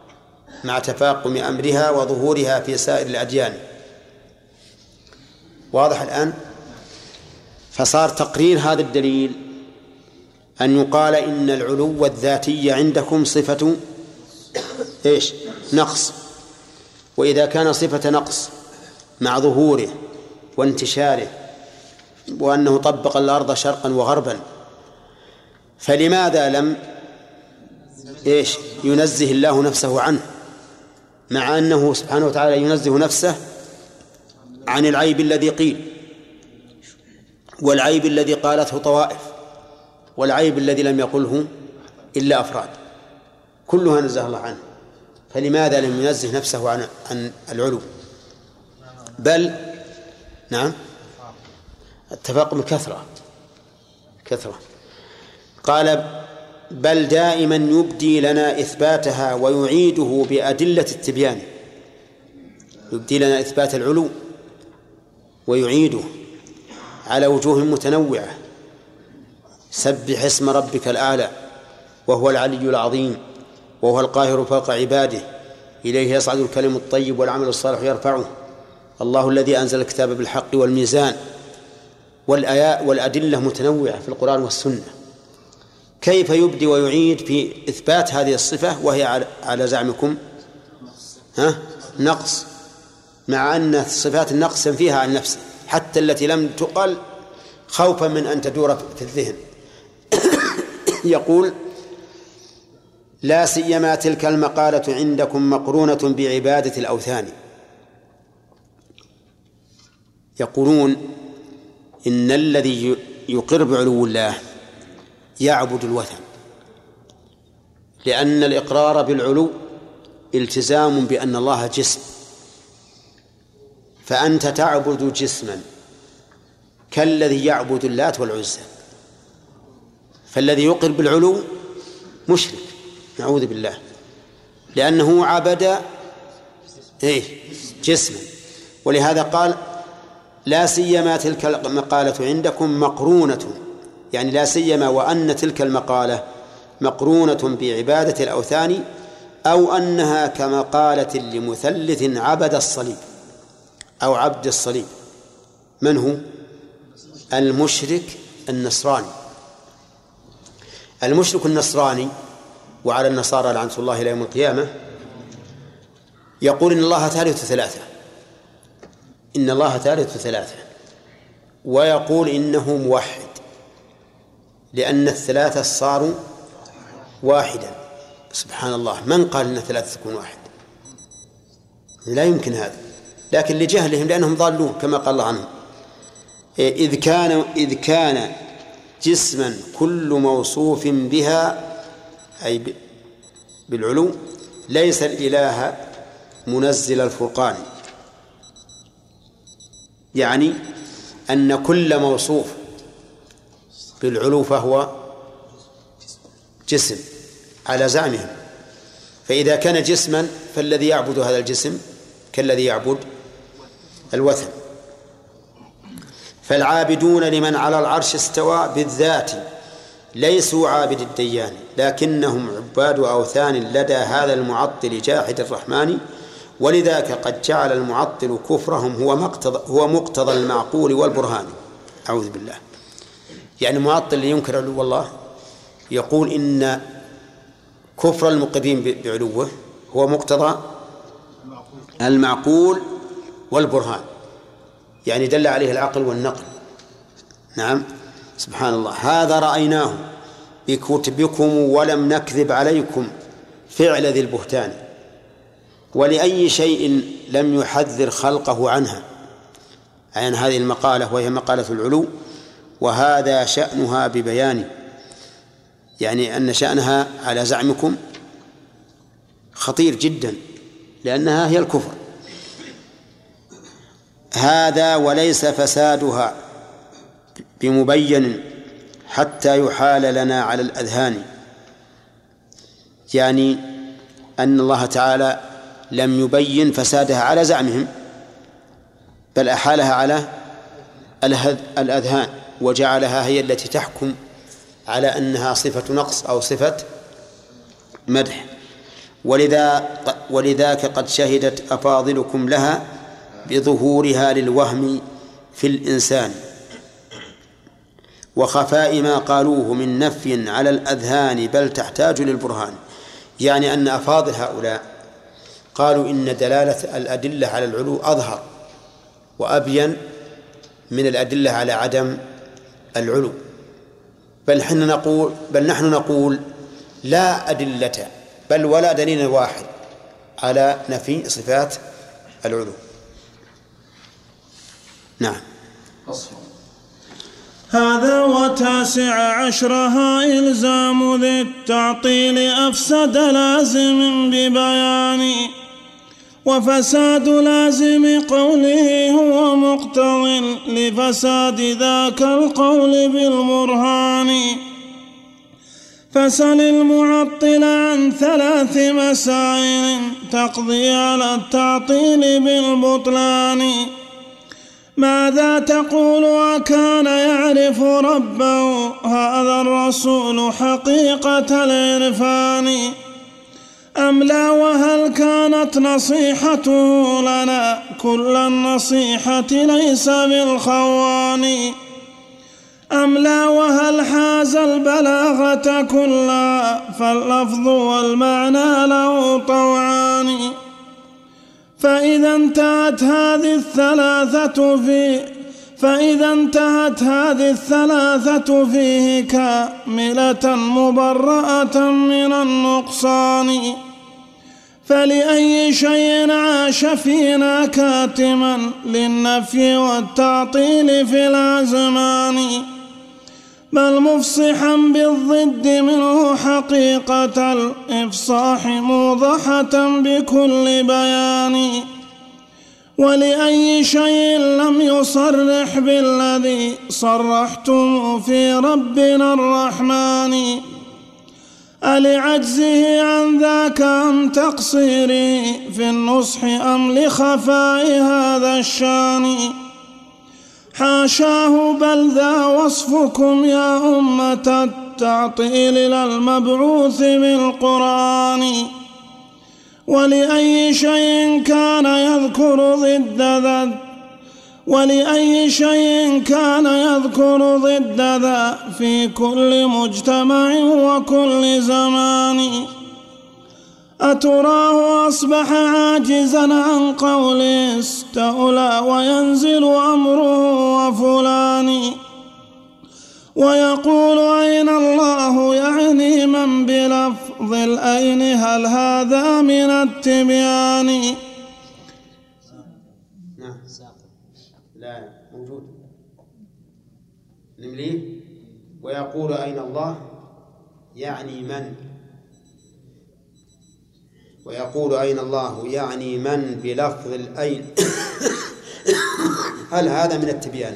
S2: مع تفاقم أمرها وظهورها في سائر الأديان. واضح الآن؟ فصار تقرير هذا الدليل أن يقال إن العلو الذاتي عندكم صفة إيش؟ نقص. وإذا كان صفة نقص مع ظهوره وانتشاره وأنه طبق الأرض شرقا وغربا، فلماذا لم إيش ينزه الله نفسه عنه، مع أنه سبحانه وتعالى ينزه نفسه عن العيب الذي قيل، والعيب الذي قالته طوائف، والعيب الذي لم يقله إلا أفراد، كلها نزه الله عنه. فلماذا لم ينزه نفسه عن العلو؟ بل نعم التفاقم كثرة. قال بل دائما يبدي لنا إثباتها ويعيده بأدلة التبيان. يبدي لنا إثبات العلو ويعيده على وجوه متنوعة. سبح اسم ربك الأعلى وهو العلي العظيم وهو القاهر فوق عباده إليه يصعد الكلم الطيب والعمل الصالح يرفعه الله الذي أنزل الكتاب بالحق والميزان. والآيات والأدلة متنوعة في القرآن والسنة. كيف يبدي ويعيد في إثبات هذه الصفة وهي على زعمكم نقص، مع أن صفات النقص فيها عن نفسه حتى التي لم تقل خوفا من أن تدور في الذهن. يقول لا سيما تلك المقالة عندكم مقرونة بعبادة الأوثان. يقولون إن الذي يقر بعلو الله يعبد الوثن، لأن الإقرار بالعلو التزام بأن الله جسم، فأنت تعبد جسما كالذي يعبد اللات والعزى. فالذي يقر بالعلو مشرك نعوذ بالله، لأنه عبد جسما. ولهذا قال لا سيما تلك المقالة عندكم مقرونة، يعني لا سيما وأن تلك المقالة مقرونة بعبادة الأوثان، أو أنها كمقالة لمثلث عبد الصليب أو عبد الصليب. من هو؟ المشرك النصراني. المشرك النصراني وعلى النصارى لعنة الله إلى يوم القيامة يقول إن الله ثالث ثلاثة، إن الله ثالث ثلاثة، ويقول إنه موحد لأن الثلاثة صاروا واحدا. سبحان الله، من قال إن الثلاثة تكون واحد؟ لا يمكن هذا، لكن لجهلهم لأنهم ضالون كما قال الله عنهم. إذ كان جسما كل موصوف بها أي بالعلو ليس الإله منزل الفرقان، يعني أن كل موصوف بالعلو فهو جسم على زعمهم. فإذا كان جسما فالذي يعبد هذا الجسم كالذي يعبد الوثن. فالعابدون لمن على العرش استوى بالذات ليسوا عابد الديان، لكنهم عباد أوثان لدى هذا المعطل جاحد الرحمن. ولذاك قد جعل المعطل كفرهم هو مقتضى المعقول والبرهان. أعوذ بالله. يعني المعطل اللي ينكر علو الله يقول إن كفر المقرين بعلوه هو مقتضى المعقول والبرهان، يعني دل عليه العقل والنقل. نعم سبحان الله. هذا رأيناه بكتبكم ولم نكذب عليكم فعل ذي البهتان، ولأي شيء لم يحذر خلقه عنها، عن هذه المقالة وهي مقالة العلو، وهذا شأنها ببيان، يعني أن شأنها على زعمكم خطير جدا لأنها هي الكفر. هذا وليس فسادها بمبين حتى يحال لنا على الأذهان، يعني أن الله تعالى لم يبين فسادها على زعمهم بل أحالها على الأذهان وجعلها هي التي تحكم على أنها صفة نقص أو صفة مدح. ولذاك قد شهدت أفاضلكم لها بظهورها للوهم في الإنسان وخفاء ما قالوه من نفي على الأذهان بل تحتاج للبرهان. يعني أن أفاضل هؤلاء قالوا إن دلالة الأدلة على العلو أظهر وأبين من الأدلة على عدم العلو، بل نحن نقول لا أدلة بل ولا دليل واحد على نفي صفات العلو. نعم.
S1: هذا وتاسع عشرها إلزام ذي التعطيل أفسد لازم ببيان، وفساد لازم قوله هو مقتض لفساد ذاك القول بالبرهان. فسل المعطل عن 3 مسائل تقضي على التعطيل بالبطلان. ماذا تقول وكان يعرف ربه هذا الرسول حقيقة العرفان، أم لا وهل كانت نصيحته لنا كل النصيحة ليس بالخوان، أم لا وهل حاز البلاغة كلها فاللفظ والمعنى له طوعان. فإذا انتهت هذه الثلاثة فيه كاملة مبرأة من النقصان. فلأي شيء عاش فينا كاتما للنفي والتعطيل في الأزمان، بل مفصحا بالضد منه حقيقة الإفصاح موضحة بكل بيان. ولأي شيء لم يصرح بالذي صرحتم في ربنا الرحمن، ألعجزه عن ذاك أم تقصيره في النصح أم لخفاء هذا الشان. حاشاه بل ذا وصفكم يا أمة التعطيل للمبعوث بالقرآن. ولأي شيء كان يذكر ضد ذا في كل مجتمع وكل زمان. أتراه أصبح عاجزا عن قول استولى وينزل أمره وفلان، ويقول أين الله يعني من بلفظ الأين هل هذا من التبيان.
S2: نعم. لا موجود. نمليه. ويقول أين الله يعني من، ويقول أين الله يعني من بلفظ الأين هل هذا من التبيان.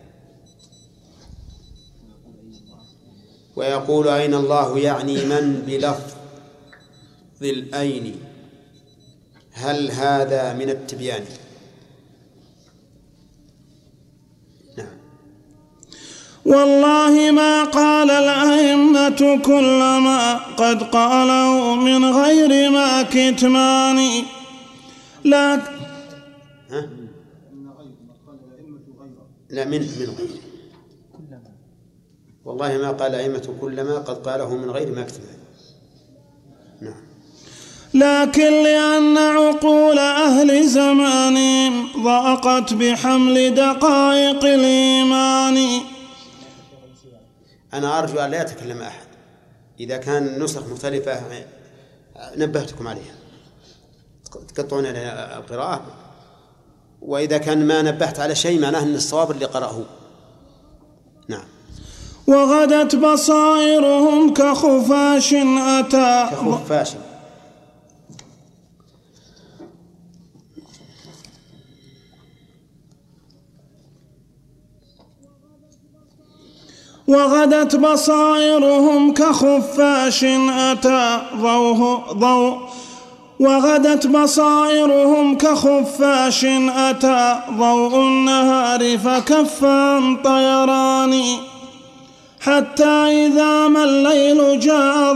S2: ويقول أين الله يعني من بلفظ الأين هل هذا من التبيان. نعم.
S1: والله ما قال الأئمة كل ما قد قاله من غير ما كتمان. لا
S2: من غير. والله ما قال الأئمة كل ما قد قاله من غير ما كتمان. نعم.
S1: لكن لأن عقول أهل زمانهم ضاقت بحمل دقائق الإيمان.
S2: أنا أرجو أن لا يتكلم أحد، إذا كان النسخ مختلفة نبهتكم عليها تقطعون القراءة، وإذا كان ما نبهت على شيء معناه أن الصواب اللي قرأه. نعم.
S1: وغدت بصائرهم كخفاش أتى وغدت بصائرهم كخفاش أتى ضوء النهار فكف عن طيران. حتى إذا ما الليل جاء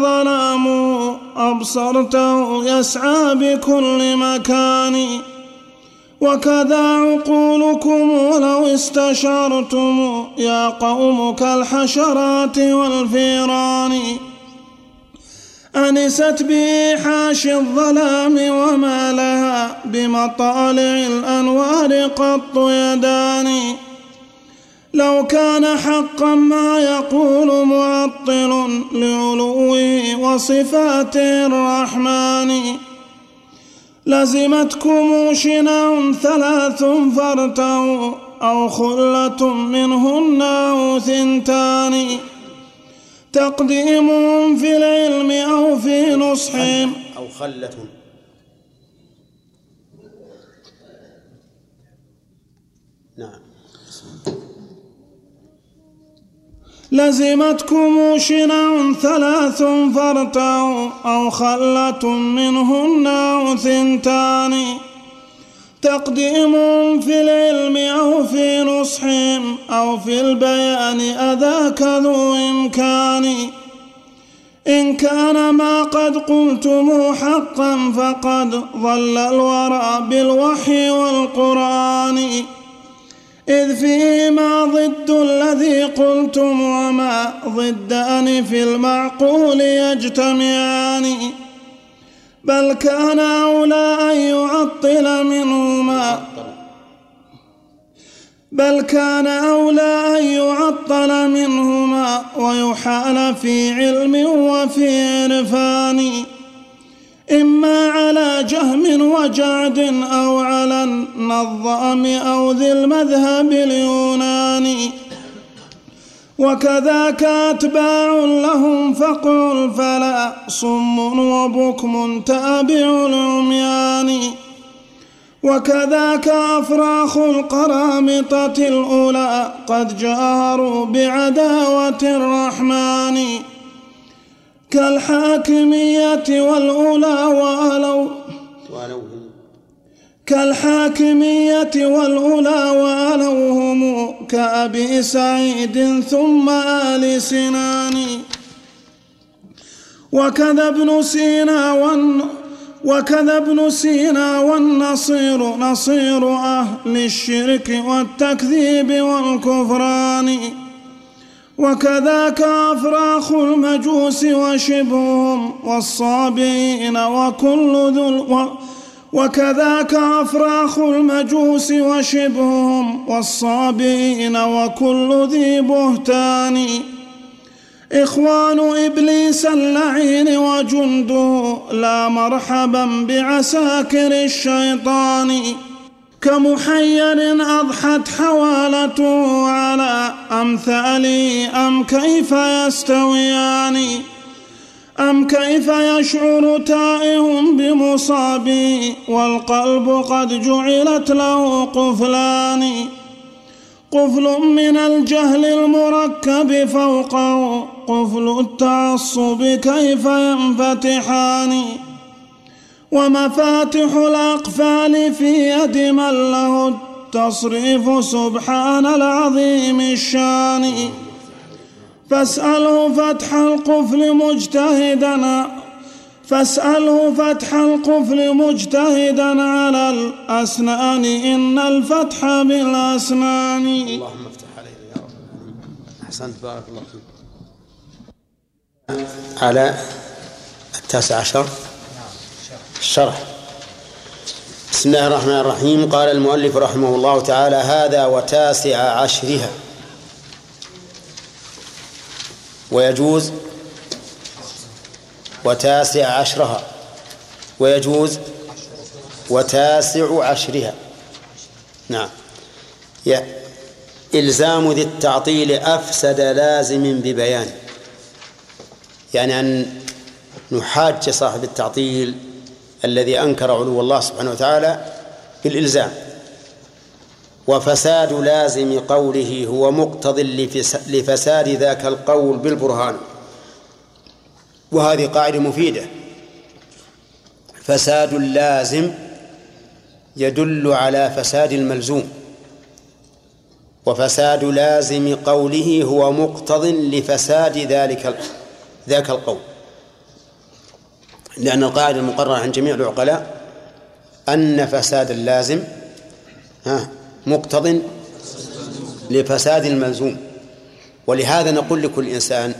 S1: ظلامه أبصرته يسعى بكل مكان. وكذا عقولكم لو استشرتم يا قوم كالحشرات والفيران أنست بإيحاش الظلام وما لها بمطالع الأنوار قط يدان لو كان حقا ما يقول معطل لعلوه وصفات الرحمن لزمتكم شنع 3 فارتعوا أو خلة منهن أو 2 تقديم في العلم أو في نصحهم
S2: أو خلة. نعم.
S1: لزمتكم شنع 3 فارتعوا أو خلة منهن أو 2 تقديم في العلم أو في نصحهم أو في البيان أذاك ذو إمكان إن كان ما قد قلتم حقا فقد ضل الورى بالوحي والقرآن إذ فيهما ضد الذي قلتم وما ضدان في المعقول يجتمعان بل كان أولى أن يعطل منهما ويحال في علم وفي عرفان إما على جهم وجعد أو على النظام أو ذي المذهب اليوناني وكذاك أتباع لهم فقل فلا صم وبكم تابع العميان وكذاك أفراخ القرامطة الأولى قد جاهروا بعداوة الرحمن كالحاكمية والأولى وألوهم كأبي سعيد ثم آل سنان وكذا ابن سينا والنصير نصير أهل الشرك والتكذيب والكفران وكذاك أفراخ المجوس وشبههم والصابئين وكل ذي بهتان إخوان إبليس اللعين وجنده لا مرحبا بعساكر الشيطان كمحير أضحت حوالته على أمثالي أم كيف يستويان أم كيف يشعر تائه بمصابي والقلب قد جعلت له قفلان قفل من الجهل المركب فوقه قفل التعصب كيف ينفتحان ومفاتح الأقفال في يد من له التصريف سبحان العظيم الشان فاسأله فتح القفل مجتهدا على الأسنان إن الفتح بالأسنان.
S2: اللهم افتح علينا يا رب. أحسنت بارك الله فيك. على 19 الشرح. بسم الله الرحمن الرحيم. قال المؤلف رحمه الله تعالى: هذا وتاسع عشرها. ويجوز وتاسع عشرها ويجوز وتاسع عشرها. نعم. إلزام ذي التعطيل أفسد لازم ببيان، يعني أن نحاج صاحب التعطيل الذي أنكر علو الله سبحانه وتعالى بالإلزام. وفساد لازم قوله هو مقتض لفساد ذاك القول بالبرهان. وهذه قاعدة مفيدة. فساد اللازم يدل على فساد الملزوم، وفساد لازم قوله هو مقتض لفساد ذاك القول، لأن القاعدة المقررة عن جميع العقلاء أن فساد اللازم مقتضٍ لفساد الملزوم. ولهذا نقول لكل إنسان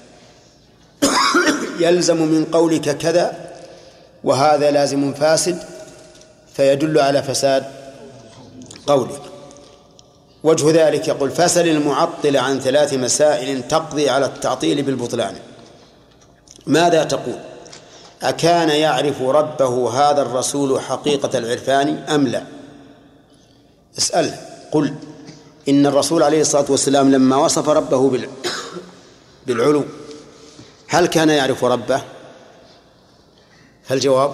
S2: يلزم من قولك كذا وهذا لازم فاسد فيدل على فساد قولك. وجه ذلك يقول: فسل المعطل عن 3 مسائل تقضي على التعطيل بالبطلان. ماذا تقول؟ أكان يعرف ربه هذا الرسول حقيقة العرفان أم لا؟ اسأله، قل إن الرسول عليه الصلاة والسلام لما وصف ربه بالعلو هل كان يعرف ربه؟ فالجواب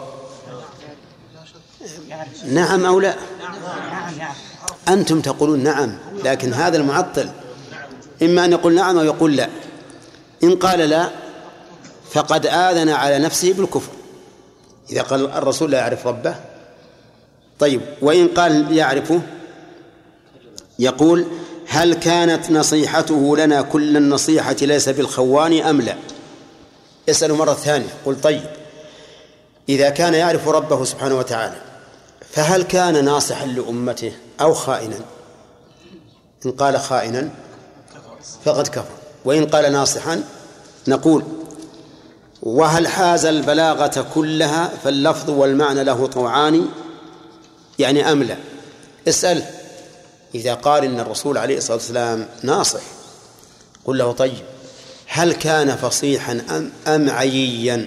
S2: نعم أو لا. أنتم تقولون نعم، لكن هذا المعطل إما أن يقول نعم أو يقول لا. إن قال لا فقد آذن على نفسه بالكفر إذا قال الرسول لا يعرف ربه. طيب، وإن قال يعرفه يقول: هل كانت نصيحته لنا كل النصيحة ليس بالخوان أم لا؟ اسأله مرة ثانية. قل: طيب، إذا كان يعرف ربه سبحانه وتعالى فهل كان ناصحا لأمته أو خائنا؟ إن قال خائنا فقد كفر، وإن قال ناصحا نقول: وهل حاز البلاغة كلها فاللفظ والمعنى له طوعان يعني أم لا؟ اسأل. إذا قال إن الرسول عليه الصلاة والسلام ناصح قل له: طيب، هل كان فصيحا أم عييا؟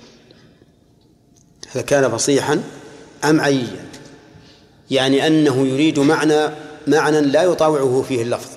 S2: هل كان فصيحا أم عييا؟ يعني أنه يريد معنى لا يطاوعه فيه اللفظ.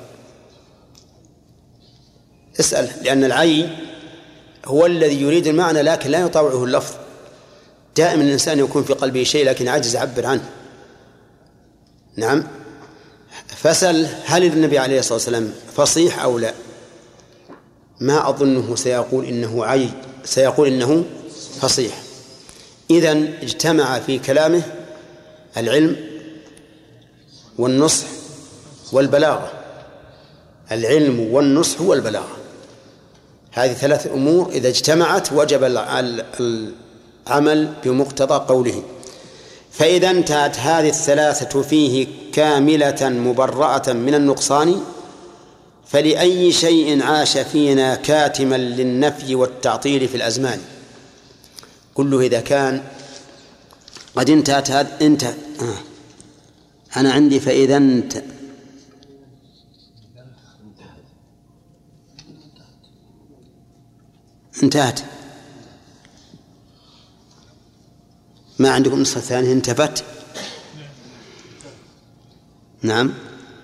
S2: اسأل، لأن العي هو الذي يريد المعنى لكن لا يطاوعه اللفظ. دائما الإنسان يكون في قلبه شيء لكن عجز يعبر عنه. نعم. فسل هل النبي عليه الصلاة والسلام فصيح أو لا؟ ما أظنه سيقول إنه عي، سيقول إنه فصيح. إذن اجتمع في كلامه العلم والنصح والبلاغة. العلم والنصح والبلاغة، هذه 3 أمور إذا اجتمعت وجب العمل بمقتضى قوله. فإذا انتهت هذه 3 فيه كاملة مبرأة من النقصان فلأي شيء عاش فينا كاتما للنفي والتعطيل في الأزمان. كله إذا كان قد انتهت هذا أنا عندي فإذا انتهت. ما عندكم نسخة ثانية؟ انتفت. نعم.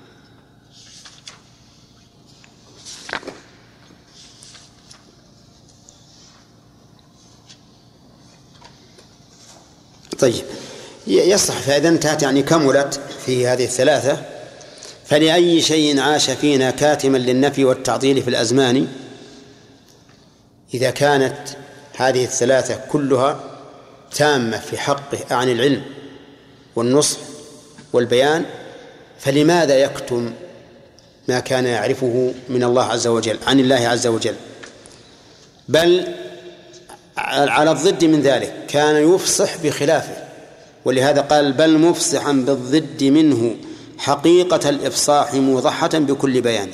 S2: طيب، يصح فإذا انتهت يعني كملت في هذه 3. فلأي شيء عاش فينا كاتما للنفي والتعطيل في الأزمان. إذا كانت هذه 3 كلها تامة في حقه عن العلم والنصح والبيان فلماذا يكتم ما كان يعرفه من الله عز وجل عن الله عز وجل؟ بل على الضد من ذلك كان يفصح بخلافه، ولهذا قال: بل مفصحا بالضد منه حقيقة الإفصاح موضحة بكل بيان.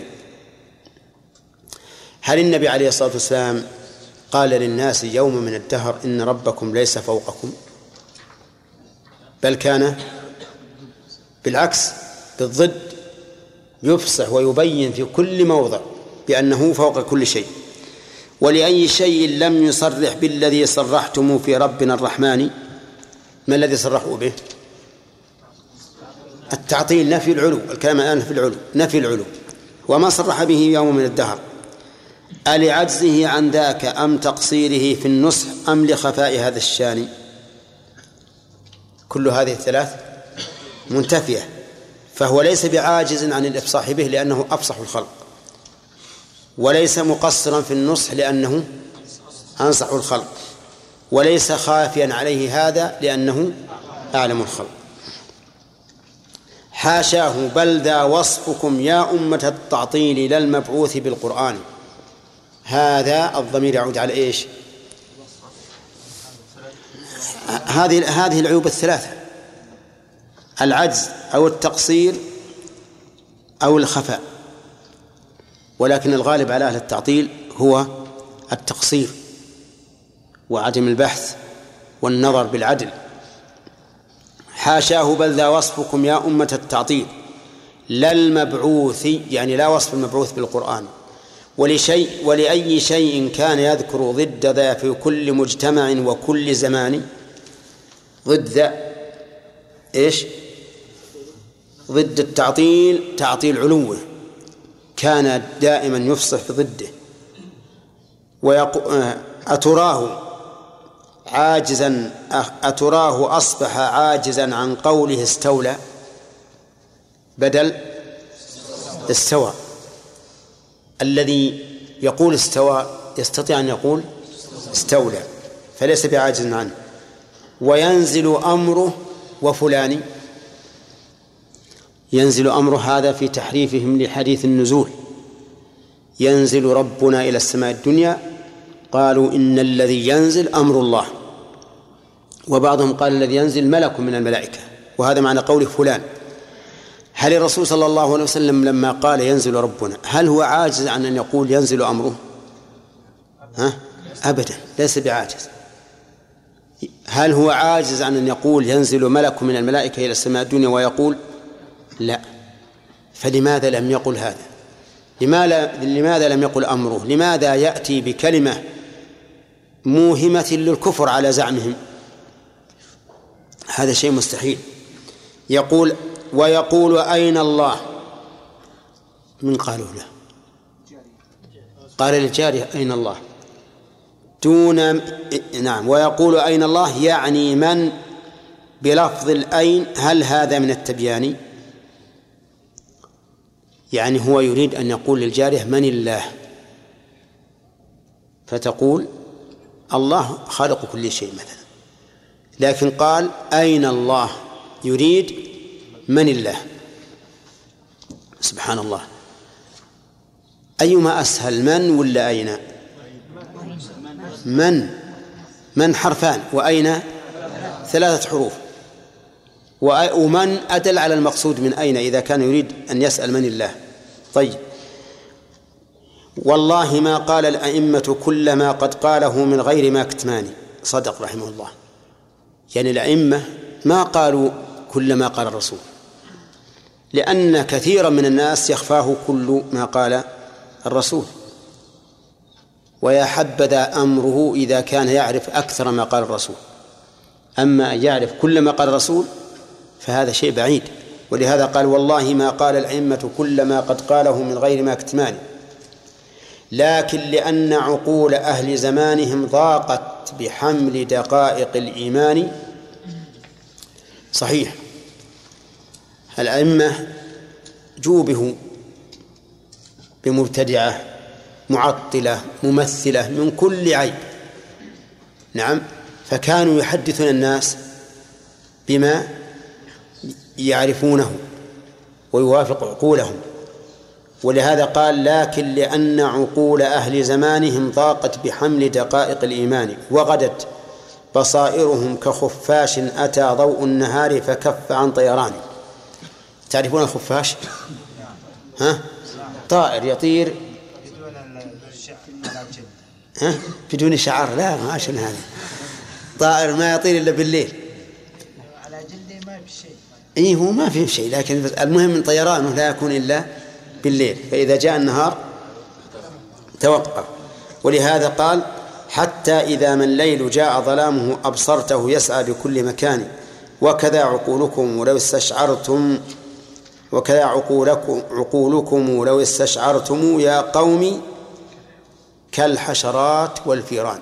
S2: هل النبي عليه الصلاة والسلام قال للناس يوم من الدهر إن ربكم ليس فوقكم؟ بل كان بالعكس بالضد يفصح ويبين في كل موضع بأنه فوق كل شيء. ولأي شيء لم يصرح بالذي صرحتم في ربنا الرحمن. ما الذي صرحوا به؟ التعطيل، نفي العلو. الكلام الآن في العلو، نفي العلو. وما صرح به يوم من الدهر ألعجزه عن ذاك أم تقصيره في النصح أم لخفاء هذا الشان؟ كل هذه 3 منتفية، فهو ليس بعاجز عن الإفصاح به لأنه أفصح الخلق، وليس مقصرا في النصح لأنه أنصح الخلق، وليس خافيا عليه هذا لأنه أعلم الخلق. حاشاه، بل ذا وصفكم يا أمة التعطيل لا المبعوث بالقرآن. هذا الضمير يعود على إيش؟ هذه العيوب 3. العجز أو التقصير أو الخفاء، ولكن الغالب على أهل التعطيل هو التقصير وعدم البحث والنظر بالعدل. حاشاه بل ذا وصفكم يا أمة التعطيل لا المبعوث، يعني لا وصف المبعوث بالقرآن، ولأي شيء كان يذكر ضد ذا في كل مجتمع وكل زمان. ضد ذا إيش؟ ضد التعطيل تعطيل علوه، كان دائما يفصح بضده. أتراه أصبح عاجزا عن قوله استولى بدل استوى. الذي يقول استوى يستطيع أن يقول استولى، فليس بعاجز عنه. وينزل أمره وفلان، ينزل أمره هذا في تحريفهم لحديث النزول. ينزل ربنا إلى السماء الدنيا، قالوا إن الذي ينزل أمر الله، وبعضهم قال الذي ينزل ملك من الملائكة، وهذا معنى قول فلان. هل الرسول صلى الله عليه وسلم لما قال ينزل ربنا هل هو عاجز عن أن يقول ينزل أمره؟ أبدا، ليس بعاجز. هل هو عاجز عن أن يقول ينزل ملك من الملائكة إلى السماء الدنيا ويقول؟ لا. فلماذا لم يقل هذا؟ لماذا لم يقل أمره؟ لماذا يأتي بكلمة موهمة للكفر على زعمهم؟ هذا شيء مستحيل. ويقول أين الله؟ من قالوا له؟ قال للجارية أين الله دون نعم. ويقول أين الله يعني من بلفظ الأين. هل هذا من التبيان؟ يعني هو يريد أن يقول للجارية من الله، فتقول الله خالق كل شيء مثلا، لكن قال أين الله يريد من الله. سبحان الله، أيما أسهل، من ولا أين؟ من حرفان، وأين 3 حروف، ومن أدل على المقصود من أين إذا كان يريد أن يسأل من الله. طيب، والله ما قال الأئمة كل ما قد قاله من غير ما كتمان. صدق رحمه الله، يعني الأئمة ما قالوا كل ما قال الرسول، لأن كثيرا من الناس يخفاه كل ما قال الرسول، ويا حبذا أمره إذا كان يعرف أكثر ما قال الرسول. أما أن يعرف كل ما قال الرسول فهذا شيء بعيد. ولهذا قال والله ما قال الأئمة كل ما قد قاله من غير ما كتمان، لكن لأن عقول أهل زمانهم ضاقت بحمل دقائق الإيمان. صحيح، الأئمة جوبهوا بمبتدعة معطلة ممثلة من كل عيب، نعم، فكانوا يحدثون الناس بما يعرفونه ويوافق عقولهم. ولهذا قال لكن لأن عقول أهل زمانهم ضاقت بحمل دقائق الإيمان، وغدت بصائرهم كخفاش أتى ضوء النهار فكف عن طيران. تعرفون الخفاش؟ طائر يطير بدون شعر. لا، ما عشان هذا طائر ما يطير إلا بالليل،
S3: على جلده ما في شيء.
S2: إيه، هو ما فيه شيء، لكن المهم من طيرانه لا يكون إلا بالليل، فإذا جاء النهار توقف. ولهذا قال حتى إذا ما الليل جاء ظلامه أبصرته يسعى بكل مكان، وكذا عقولكم لو استشعرتم يا قوم كالحشرات والفيران.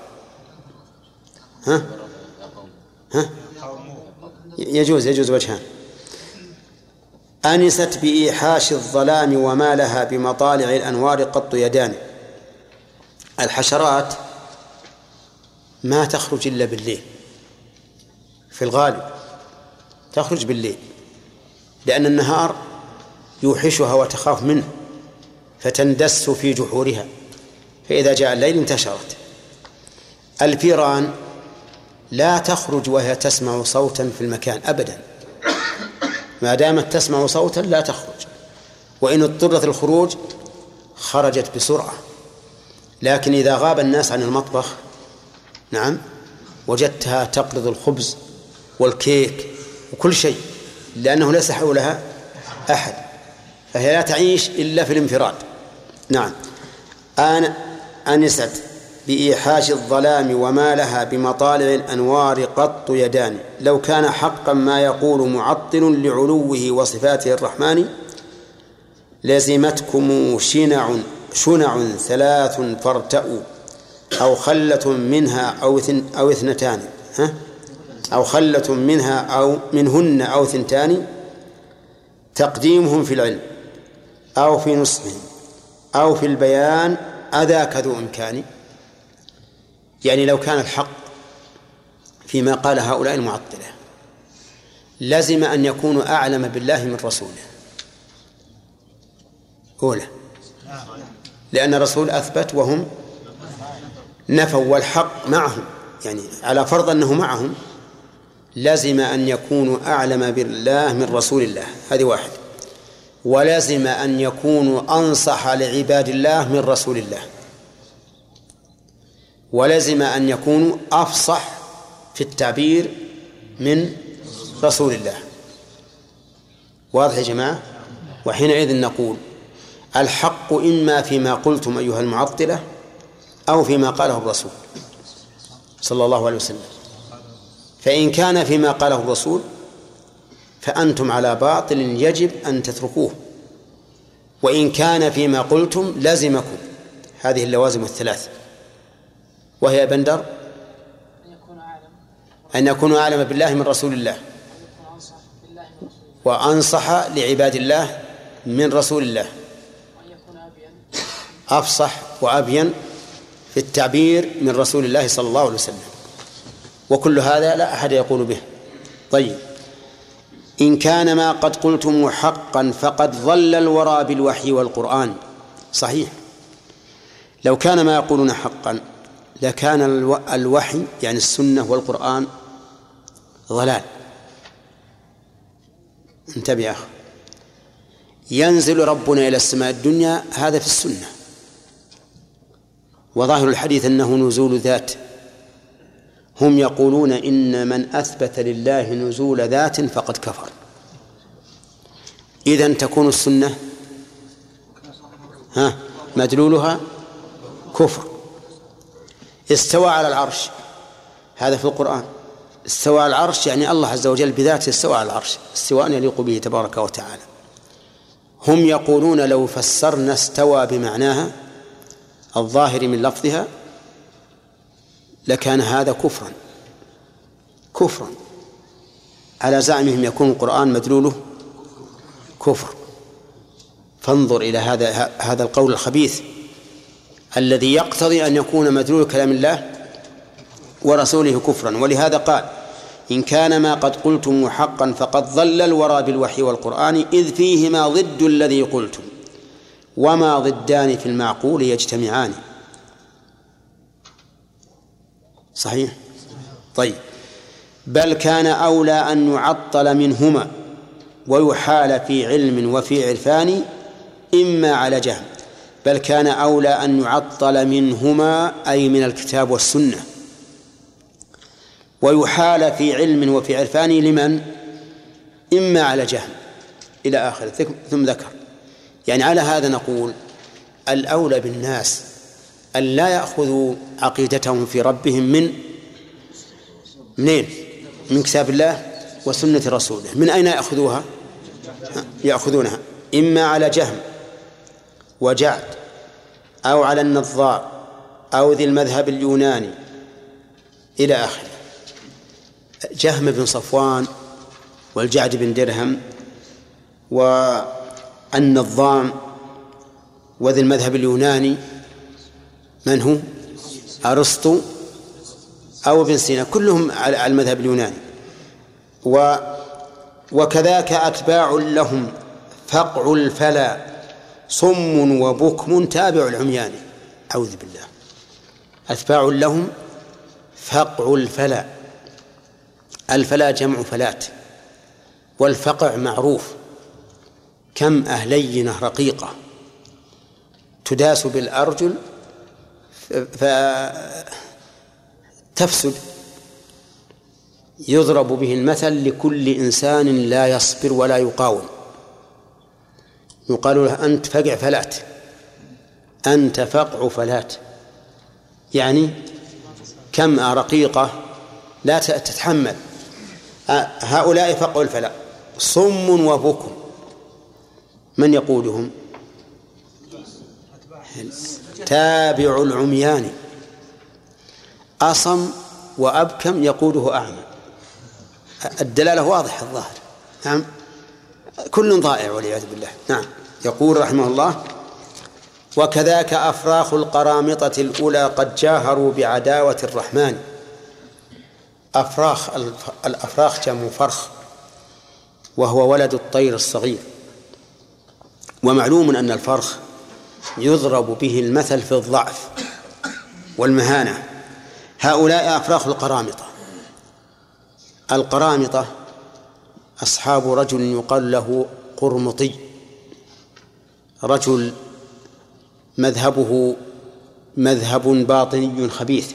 S2: يجوز وجهان. أنست بإيحاش الظلام وما لها بمطالع الأنوار قط يدان. الحشرات ما تخرج إلا بالليل، في الغالب تخرج بالليل، لأن النهار يوحشها وتخاف منه فتندس في جحورها، فإذا جاء الليل انتشرت. الفيران لا تخرج وهي تسمع صوتا في المكان أبدا، ما دامت تسمع صوتا لا تخرج، وإن اضطرت الخروج خرجت بسرعة. لكن إذا غاب الناس عن المطبخ نعم وجدتها تقلض الخبز والكيك وكل شيء، لأنه ليس حولها أحد، فهي لا تعيش إلا في الانفراد. نعم. أنست بإيحاش الظلام وما لها بمطالع الأنوار قط يدان، لو كان حقا ما يقول معطل لعلوه وصفاته الرحمن، لزمتكم شنع ثلاث فارتأوا، أو خلة منها أو اثنتان، أو خلة منها أو منهن أو ثنتان، تقديمهم في العلم أو في نصحهم أو في البيان أذاك ذو إمكان. يعني لو كان الحق فيما قال هؤلاء المعطلة لازم أن يكونوا أعلم بالله من رسوله أولى، لأن الرسول أثبت وهم نفوا، والحق معهم، يعني على فرض أنه معهم لازم أن يكونوا أعلم بالله من رسول الله، هذه واحد. ولازم أن يكونوا أنصح لعباد الله من رسول الله، ولازم أن يكونوا أفصح في التعبير من رسول الله. واضح يا جماعة؟ وحينئذ نقول الحق إما فيما قلتم أيها المعطلة أو فيما قاله الرسول صلى الله عليه وسلم. فإن كان فيما قاله الرسول فأنتم على باطل يجب أن تتركوه، وإن كان فيما قلتم لازمكم هذه اللوازم الثلاث، وهي بندر أن يكونوا أعلم بالله من رسول الله، وأنصح لعباد الله من رسول الله، أفصح وأبين في التعبير من رسول الله صلى الله عليه وسلم. وكل هذا لا أحد يقول به. طيب، إن كان ما قد قلتم حقا فقد ضل الورى بالوحي والقرآن. صحيح، لو كان ما يقولون حقا لكان الوحي يعني السنة والقرآن ضلال. انتبه يا أخي، ينزل ربنا إلى السماء الدنيا، هذا في السنة، وظاهر الحديث أنه نزول ذات. هم يقولون إن من أثبت لله نزول ذات فقد كفر. إذن تكون السنة مدلولها كفر. استوى على العرش، هذا في القرآن. استوى على العرش يعني الله عز وجل بذاته استوى على العرش استواء يليق به تبارك وتعالى. هم يقولون لو فسرنا استوى بمعناها الظاهر من لفظها لكان هذا كفرا على زعمهم، يكون القرآن مدلوله كفر. فانظر إلى هذا القول الخبيث الذي يقتضي أن يكون مدلول كلام الله ورسوله كفرا. ولهذا قال إن كان ما قد قلتم حقا فقد ضل الورى بالوحي والقرآن، إذ فيهما ضد الذي قلتم وما ضدان في المعقول يجتمعان. صحيح؟ طيب، بل كان أولى أن يعطل منهما ويحال في علم وفي عرفان إما على جهل. بل كان أولى أن يعطل منهما أي من الكتاب والسنة، ويحال في علم وفي عرفان لمن؟ إما على جهل إلى آخر. ثم ذكر يعني على هذا نقول الأولى بالناس أن لا يأخذوا عقيدتهم في ربهم منين؟ من كتاب الله وسنة رسوله. من أين يأخذوها؟ يأخذونها إما على جهم وجعد أو على النظار أو ذي المذهب اليوناني إلى آخره. جهم بن صفوان والجعد بن درهم والنظام وذي المذهب اليوناني من هو؟ أرسطو أو ابن سينا، كلهم على المذهب اليوناني. وكذاك أتباع لهم فقع الفلا صم وبكم تابع العميان. أعوذ بالله. أتباع لهم فقع الفلا، الفلا جمع فلات، والفقع معروف، كم أهلينة رقيقة تداس بالأرجل فتفسد، يضرب به المثل لكل إنسان لا يصبر ولا يقاوم، يقال له أنت فقع فلات، أنت فقع فلات، يعني كم رقيقة لا تتحمل. هؤلاء فقع الفلاة صم وبكم، من يقودهم؟ تابع العميان، أصم وأبكم يقوده أعمى. الدلالة واضحة الظاهر. نعم، كل ضائع والعياذ بالله. نعم. يقول رحمه الله: وكذاك أفراخ القرامطة الأولى قد جاهروا بعداوة الرحمن. أفراخ، الأفراخ جمع فرخ، وهو ولد الطير الصغير، ومعلوم أن الفرخ يضرب به المثل في الضعف والمهانة. هؤلاء أفراخ القرامطة. القرامطة أصحاب رجل يقال له قرمطي، رجل مذهبه مذهب باطني خبيث،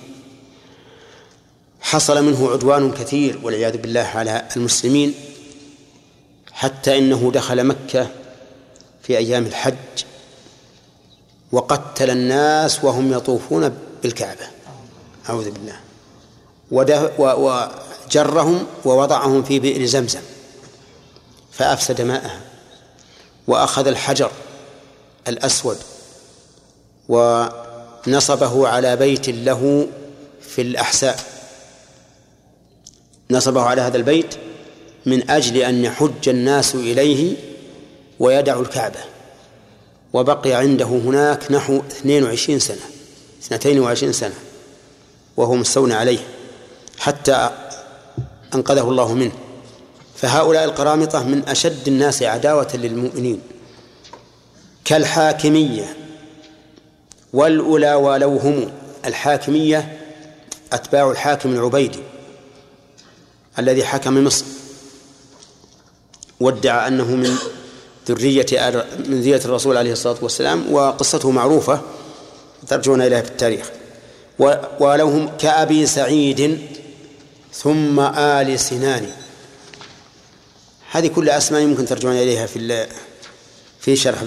S2: حصل منه عدوان كثير والعياذ بالله على المسلمين، حتى إنه دخل مكة في أيام الحج وقتل الناس وهم يطوفون بالكعبة، أعوذ بالله، وجرهم ووضعهم في بئر زمزم فأفسد ماءها، وأخذ الحجر الأسود ونصبه على بيت له في الأحساء، نصبه على هذا البيت من أجل أن يحج الناس إليه ويدعوا الكعبة، وبقي عنده هناك نحو 22 سنة وهو مستولى عليه حتى أنقذه الله منه. فهؤلاء القرامطة من أشد الناس عداوة للمؤمنين، كالحاكمية والأولى ولو هم. الحاكمية أتباع الحاكم العبيدي الذي حكم مصر وادعى أنه من ذرية الرسول عليه الصلاة والسلام، وقصته معروفة ترجعون إليها في التاريخ. ولو هم كأبي سعيد ثم آل سنان. هذه كل أسماء يمكن ترجعون إليها في شرح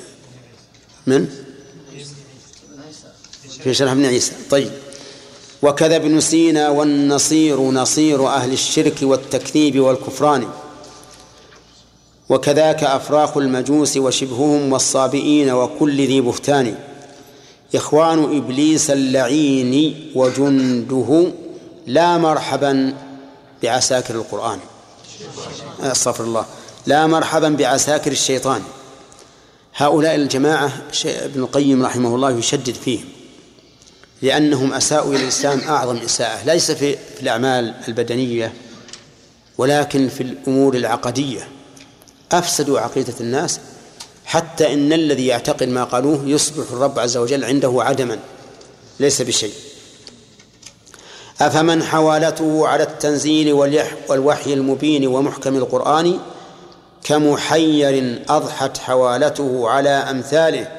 S2: في شرح ابن عيسى. طيب. وكذا ابن سينا والنصير نصير أهل الشرك والتكذيب والكفران. وكذاك أفراخ المجوس وشبههم والصابئين وكل ذي بهتان. إخوان إبليس اللعين وجنده لا مرحبا بعساكر القرآن، استغفر الله، لا مرحبا بعساكر الشيطان. هؤلاء الجماعة ابن القيم رحمه الله يشدد فيهم، لأنهم أساءوا إلى الإسلام أعظم إساءة، ليس في الأعمال البدنية ولكن في الأمور العقدية. أفسدوا عقيدة الناس حتى إن الذي يعتقد ما قالوه يصبح الرب عز وجل عنده عدما ليس بشيء. أفمن حوالته على التنزيل والوحي المبين ومحكم القرآن كمحير أضحت حوالته على أمثاله.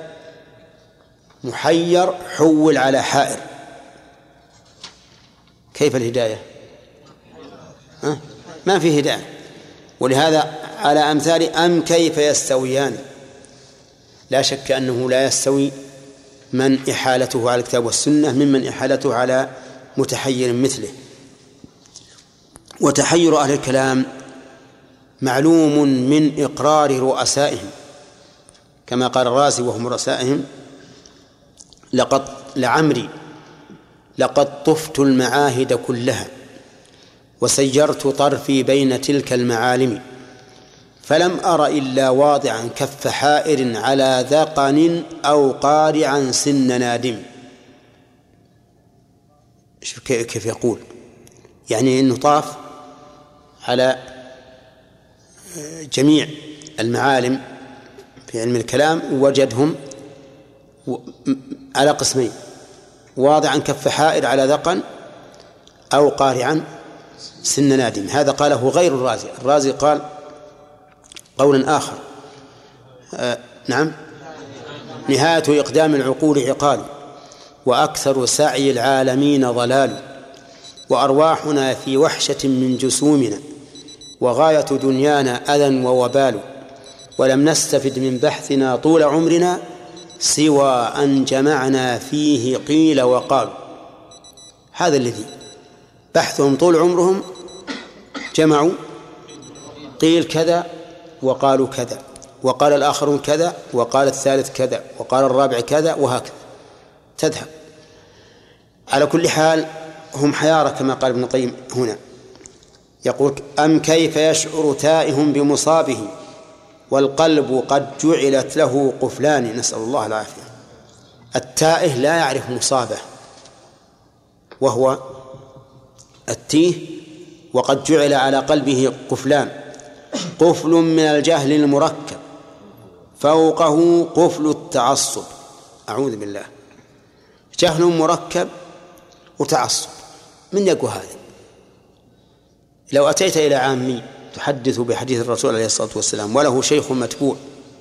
S2: محير حول على حائر، كيف الهداية؟ ما في هداية. ولهذا على أمثال أم كيف يستويان. لا شك أنه لا يستوي من إحالته على الكتاب والسنة ممن إحالته على متحير مثله. وتحير أهل الكلام معلوم من إقرار رؤسائهم، كما قال الرازي وهم رؤسائهم: لعمري لقد طفت المعاهد كلها وسيرت طرفي بين تلك المعالم فلم أر إلا واضعا كف حائر على ذقن أو قارعا سن نادم. شوف كيف يقول، يعني أنه طاف على جميع المعالم في علم الكلام وجدهم على قسمين: واضعا كف حائر على ذقن أو قارعا سن نادم. هذا قاله غير الرازي. الرازي قال قول آخر. نعم، نهاية إقدام العقول عقال، وأكثر سعي العالمين ضلال، وأرواحنا في وحشة من جسومنا، وغاية دنيانا أذى ووبال، ولم نستفد من بحثنا طول عمرنا سوى أن جمعنا فيه قيل وقال. هذا الذي بحثهم طول عمرهم جمعوا قيل كذا وقالوا كذا، وقال الآخرون كذا، وقال الثالث كذا، وقال الرابع كذا، وهكذا تذهب. على كل حال هم حيارى كما قال ابن القيم هنا، يقول: أم كيف يشعر تائه بمصابه والقلب قد جعلت له قفلان. نسأل الله العافية. التائه لا يعرف مصابه، وهو التيه، وقد جعل على قلبه قفلان: قفل من الجهل المركب، فوقه قفل التعصب. أعوذ بالله، جهل مركب وتعصب، من يقوى هذا؟ لو أتيت إلى عامي تحدث بحديث الرسول عليه الصلاة والسلام وله شيخ متبوع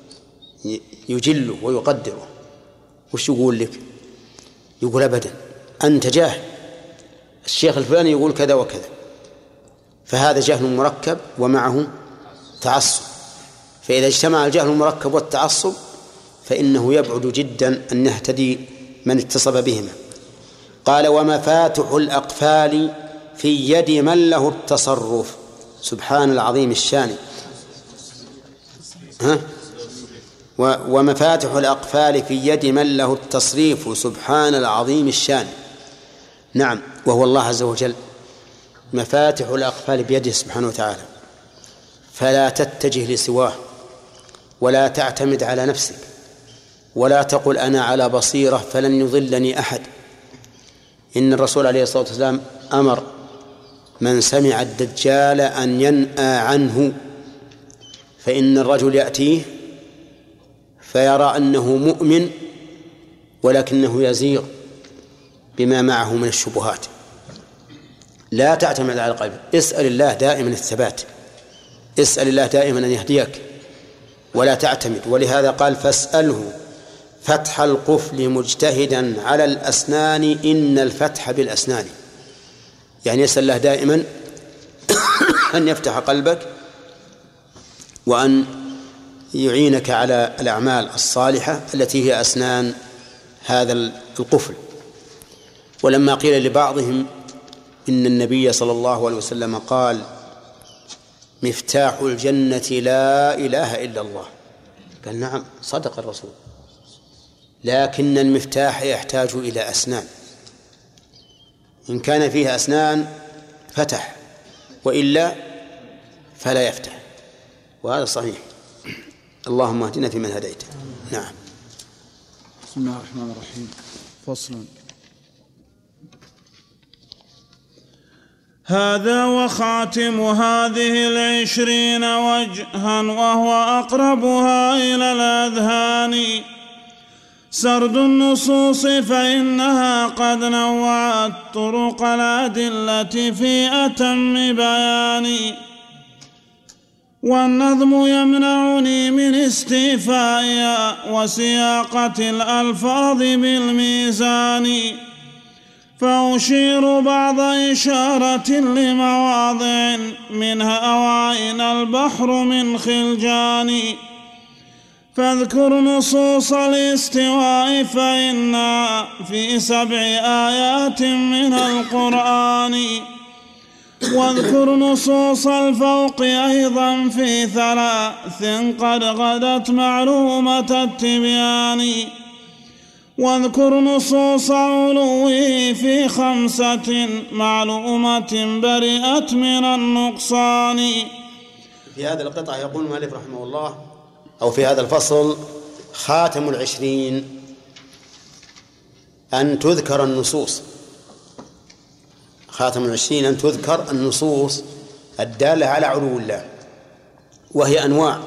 S2: يجله ويقدره، وش يقول لك؟ يقول: أبدا، أنت جاهل، الشيخ الفلاني يقول كذا وكذا. فهذا جهل مركب ومعه تعصب، فإذا اجتمع الجهل المركب والتعصب فإنه يبعد جدا أن يهتدي من اتصب بهما. قال: ومفاتح الأقفال في يد من له التصرف. سبحان العظيم الشان. ومفاتح الأقفال في يد من له التصريف. سبحان العظيم الشان. نعم، وهو الله عز وجل. مفاتح الأقفال بيده سبحانه وتعالى، فلا تتجه لسواه، ولا تعتمد على نفسك، ولا تقل أنا على بصيرة فلن يضلني أحد. إن الرسول عليه الصلاة والسلام أمر من سمع الدجال أن ينأى عنه، فإن الرجل يأتيه فيرى أنه مؤمن ولكنه يزيغ بما معه من الشبهات. لا تعتمد على القلب، اسأل الله دائما الثبات، اسأل الله دائما أن يهديك ولا تعتمد. ولهذا قال: فاسأله فتح القفل مجتهدا على الأسنان إن الفتح بالأسنان. يعني يسأل الله دائما أن يفتح قلبك وأن يعينك على الأعمال الصالحة التي هي أسنان هذا القفل. ولما قيل لبعضهم إن النبي صلى الله عليه وسلم قال: مفتاح الجنة لا إله إلا الله، قال: نعم، صدق الرسول، لكن المفتاح يحتاج إلى أسنان، إن كان فيها أسنان فتح، وإلا فلا يفتح، وهذا صحيح. اللهم اهدنا فيمن هديت. نعم.
S1: بسم الله الرحمن الرحيم. فصل. هذا وخاتم هذه 20 وجها، وهو أقربها إلى الأذهان، سرد النصوص فإنها قد نوعت طرق الأدلة في أتم بيان، والنظم يمنعني من استيفائها وسياقة الألفاظ بالميزان، فأشير بعض إشارة لمواضع منها أوائن البحر من خلجان، فاذكر نصوص الاستواء فإنها في 7 آيات من القرآن، واذكر نصوص الفوق أيضا في 3 قد غدت معلومة التبيان، واذكر نصوص علوه في 5 معلومة برئت من النقصان.
S2: في هذا القطع يقول المؤلف رحمه الله، أو في هذا الفصل: خاتم 20 أن تذكر النصوص. خاتم 20 أن تذكر النصوص الدالة على علو الله، وهي أنواع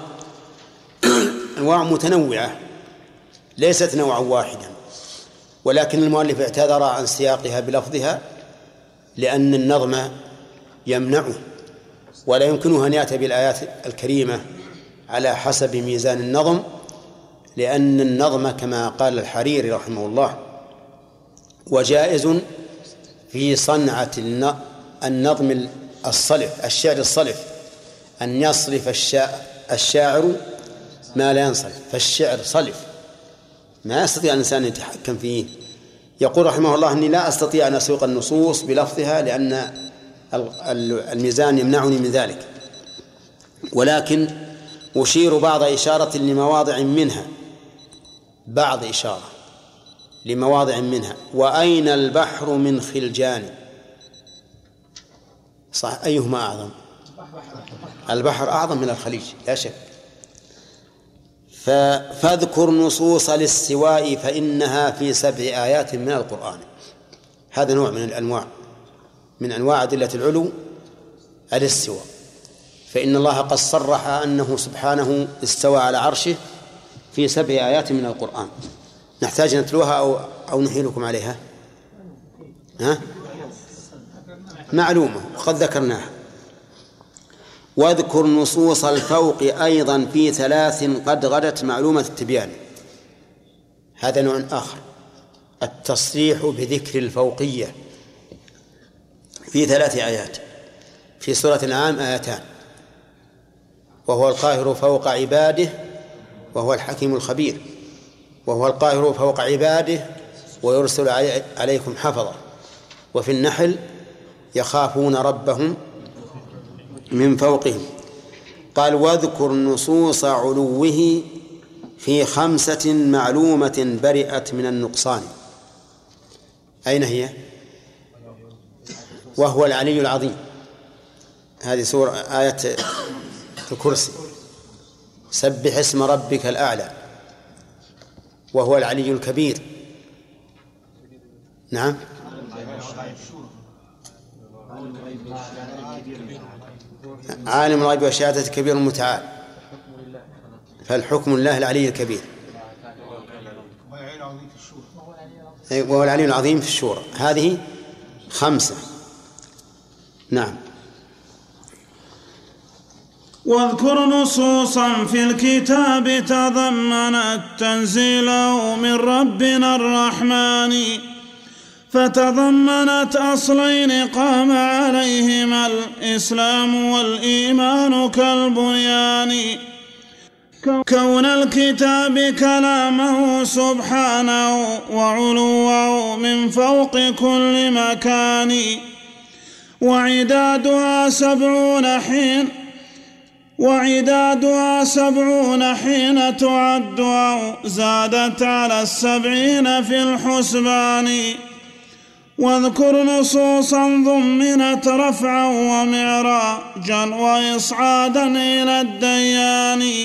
S2: متنوعة ليست نوعا واحدا، ولكن المؤلف اعتذر عن سياقها بلفظها لأن النظم يمنعه، ولا يمكنه أن يأتي بالآيات الكريمة على حسب ميزان النظم، لأن النظم كما قال الحريري رحمه الله وجائز في صنعة النظم الصلف، الشعر الصلف، أن يصرف الشاعر ما لا ينصرف، فالشعر صلف ما يستطيع الإنسان أن يتحكم فيه. يقول رحمه الله أني لا أستطيع أن أسوق النصوص بلفظها لأن الميزان يمنعني من ذلك، ولكن أشير بعض إشارة لمواضع منها، بعض إشارة لمواضع منها. وأين البحر من خلجان؟ صح، أيهما أعظم؟ البحر أعظم من الخليج لا شك. فاذكر نصوص الاستواء فإنها في 7 آيات من القرآن. هذا نوع من أنواع أدلة العلو الاستواء، فإن الله قد صرح أنه سبحانه استوى على عرشه في 7 آيات من القرآن. نحتاج نتلوها أو نحيلكم عليها؟ معلومة وقد ذكرناها. واذكر نصوص الفوق أيضا في 3 قد غدت معلومة التبيان. هذا نوع آخر، التصريح بذكر الفوقية في 3 آيات. في سورة الأنعام 2 آيات، وهو القاهر فوق عباده وهو الحكيم الخبير، وهو القاهر فوق عباده ويرسل عليكم حفظة. وفي النحل يخافون ربهم من فوقهم. قال واذكر نصوص علوه في 5 معلومة برئت من النقصان. أين هي؟ وهو العلي العظيم، هذه سورة آية الكرسي. سبح اسم ربك الأعلى، وهو العلي الكبير. نعم، عالم الغيب والشهادة الكبير المتعال، فالحكم لله العلي الكبير، وهو العلي العظيم في الشورى. هذه 5. نعم.
S1: واذكر نصوصا في الكتاب تضمنت تنزيله من ربنا الرحمن، فتضمنت أصلين قام عليهما الإسلام والإيمان كالبنيان. كون الكتاب كلامه سبحانه وعلوه من فوق كل مكان، وعدادها 70 حين تعد أو زادت على 70 في الحسبان. واذكر نصوصا ضمنت رفعا ومعراجا وإصعادا إلى الديان.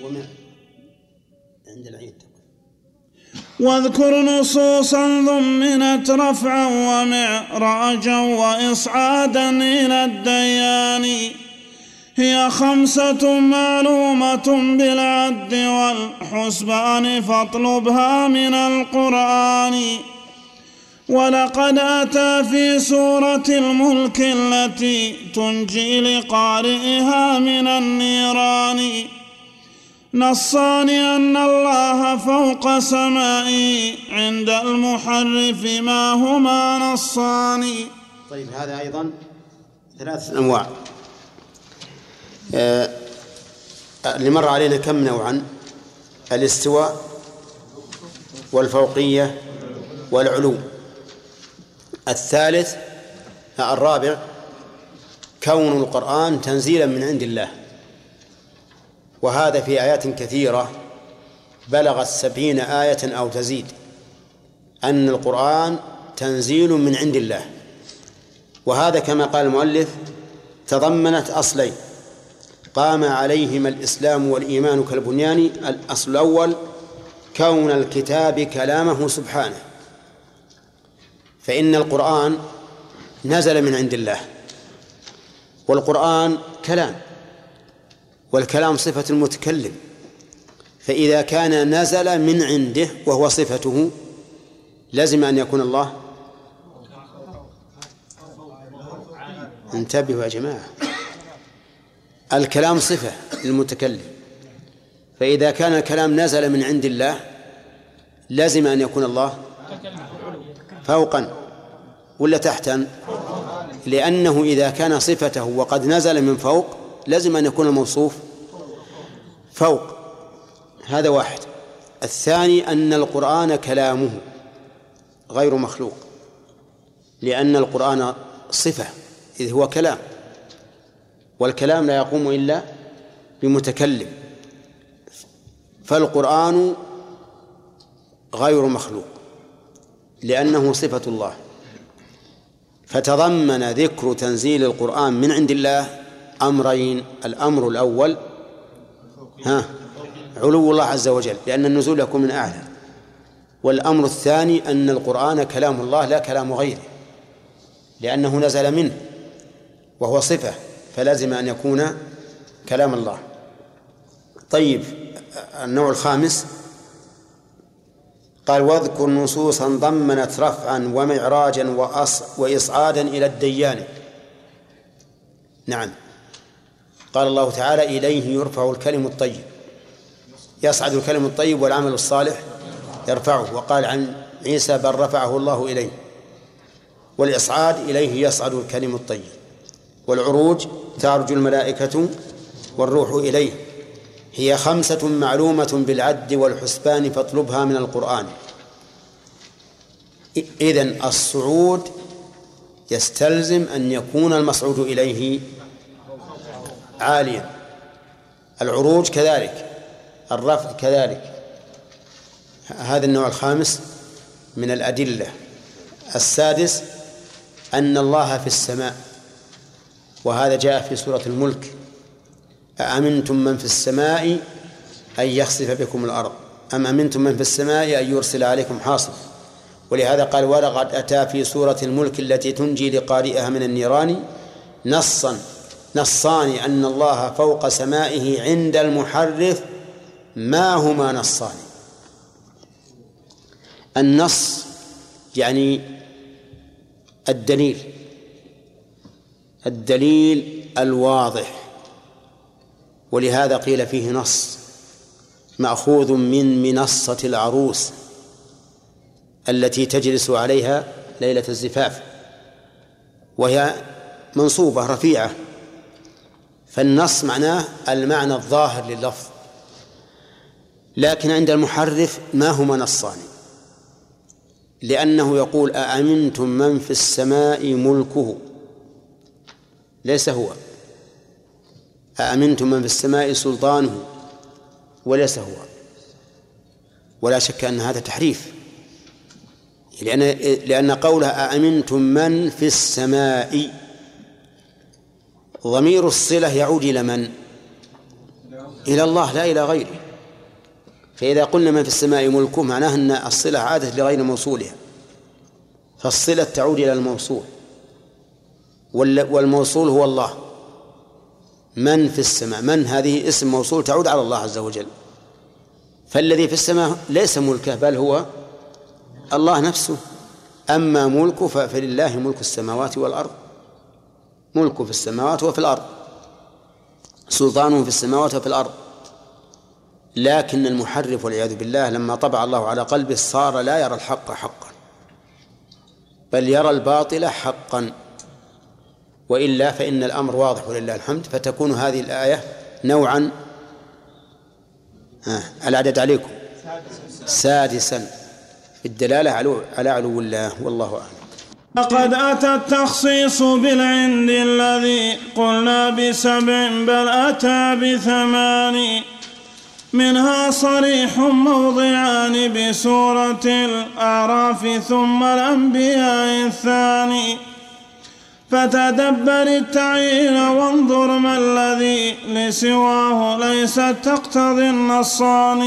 S1: واذكر نصوصا ضمنت رفعا ومعراجا وإصعادا إلى الديان. هي 5 معلومة بالعد والحسبان فاطلبها من القرآن. ولقد أتى في سورة الملك التي تنجي لقارئها من النيران نصان أن الله فوق سمائه عند المحرف ما هما نصان.
S2: طيب، هذا أيضا 3 أنواع. اللي مر علينا كم نوعا؟ الاستواء والفوقية والعلو. الرابع كون القرآن تنزيلا من عند الله، وهذا في آيات كثيرة بلغت 70 آية أو تزيد، أن القرآن تنزيل من عند الله. وهذا كما قال المؤلف تضمنت أصلين قام عليهما الإسلام والإيمان كالبنيان. الأصل الأول كون الكتاب كلامه سبحانه، فإن القرآن نزل من عند الله، والقرآن كلام، والكلام صفة المتكلم، فإذا كان نزل من عنده وهو صفته لازم أن يكون الله. انتبهوا يا جماعة، الكلام صفة للمتكلم، فإذا كان الكلام نزل من عند الله لازم أن يكون الله فوقا ولا تحتا، لأنه إذا كان صفته وقد نزل من فوق لازم أن يكون الموصوف فوق. هذا واحد. الثاني أن القرآن كلامه غير مخلوق، لأن القرآن صفة إذ هو كلام، والكلام لا يقوم إلا بمتكلم، فالقرآن غير مخلوق لأنه صفة الله. فتضمن ذكر تنزيل القرآن من عند الله أمرين: الأمر الأول علو الله عز وجل لأن النزول يكون من أعلى، والأمر الثاني أن القرآن كلام الله لا كلام غيره، لأنه نزل منه وهو صفة فلازم أن يكون كلام الله. طيب، النوع الخامس قال: واذكر نصوصا ضمنت رفعا ومعراجا وإصعادا إلى الديان. نعم، قال الله تعالى: إليه يرفع الكلم الطيب، يصعد الكلم الطيب والعمل الصالح يرفعه. وقال عن عيسى: بل رفعه الله إليه. والإصعاد إليه يصعد الكلم الطيب، والعروج تعرج الملائكة والروح إليه. هي 5 معلومة بالعد والحسبان فاطلبها من القرآن. إذن الصعود يستلزم أن يكون المصعود إليه عاليا، العروج كذلك، الرفع كذلك. هذا النوع الخامس من الأدلة. السادس أن الله في السماء، وهذا جاء في سورة الملك: أأمنتم من في السماء أن يخسف بكم الأرض أم أمنتم من في السماء أن يرسل عليكم حاصبا. ولهذا قال: ولقد أتى في سورة الملك التي تنجي لقارئها من النيران نصان أن الله فوق سمائه عند المحرف ما هما نصان. النص يعني الدليل الواضح، ولهذا قيل فيه نص مأخوذ من منصة العروس التي تجلس عليها ليلة الزفاف، وهي منصوبة رفيعة، فالنص معناه المعنى الظاهر لللفظ. لكن عند المحرف ما هما نصان، لأنه يقول: أأمنتم من في السماء ملكه، ليس هو. أأمنتم من في السماء سلطانه، وليس هو. ولا شك أن هذا تحريف، لأن قوله أأمنتم من في السماء ضمير الصلة يعود إلى من؟ إلى الله لا إلى غيره. فإذا قلنا من في السماء ملكه معناه أن الصلة عادت لغير موصولها، فالصلة تعود إلى الموصول، والموصول هو الله. من في السماء، من هذه اسم موصول تعود على الله عز وجل، فالذي في السماء ليس ملكه بل هو الله نفسه. أما ملكه فلله ملك السماوات والأرض، ملكه في السماوات وفي الأرض، سلطانه في السماوات وفي الأرض. لكن المحرف والعياذ بالله لما طبع الله على قلبه صار لا يرى الحق حقا بل يرى الباطل حقا، وإلا فإن الأمر واضح ولله الحمد. فتكون هذه الآية نوعا العدد عليكم سادسا في الدلالة على علو الله، والله أعلم.
S1: لقد أتى التخصيص بالعند الذي قلنا ب7 بل أتى ب8، منها صريح موضعان بسورة الأعراف ثم الأنبياء الثاني. فتدبر التعيين وانظر ما الذي لسواه ليست تقتضي النصان.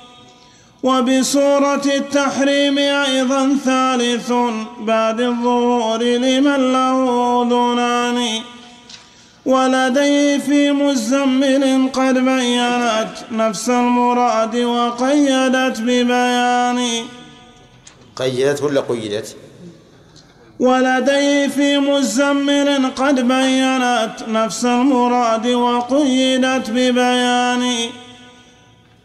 S1: وبسورة التحريم أيضا ثالث بعد الظهور لمن له أذنان. ولديه في مزمل قد بينت نفس المراد وقيدت ببيان.
S2: قيدت ولا قيدت؟
S1: ولديه في مزمل قد بينت نفس المراد وقيدت ببيان.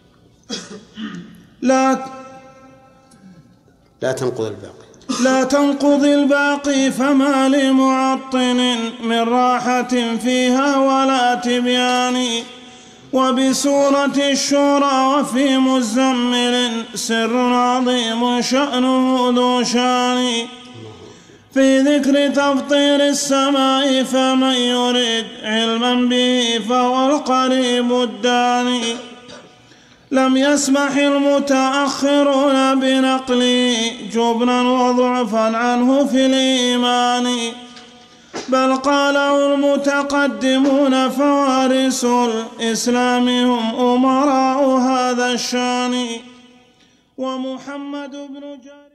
S1: لا تنقض الباقي فما لمعطن من راحة فيها ولا تبيان. وبسورة الشورى وفي مزمل سر عظيم شأنه ذو شان. في ذكر تفطير السماء فمن يريد علما به فهو القريب الداني. لم يسمح المتأخرون بنقله جبنا وضعفا عنه في الإيمان، بل قاله المتقدمون فوارث الإسلام هم أمراء هذا الشان. ومحمد بن جابر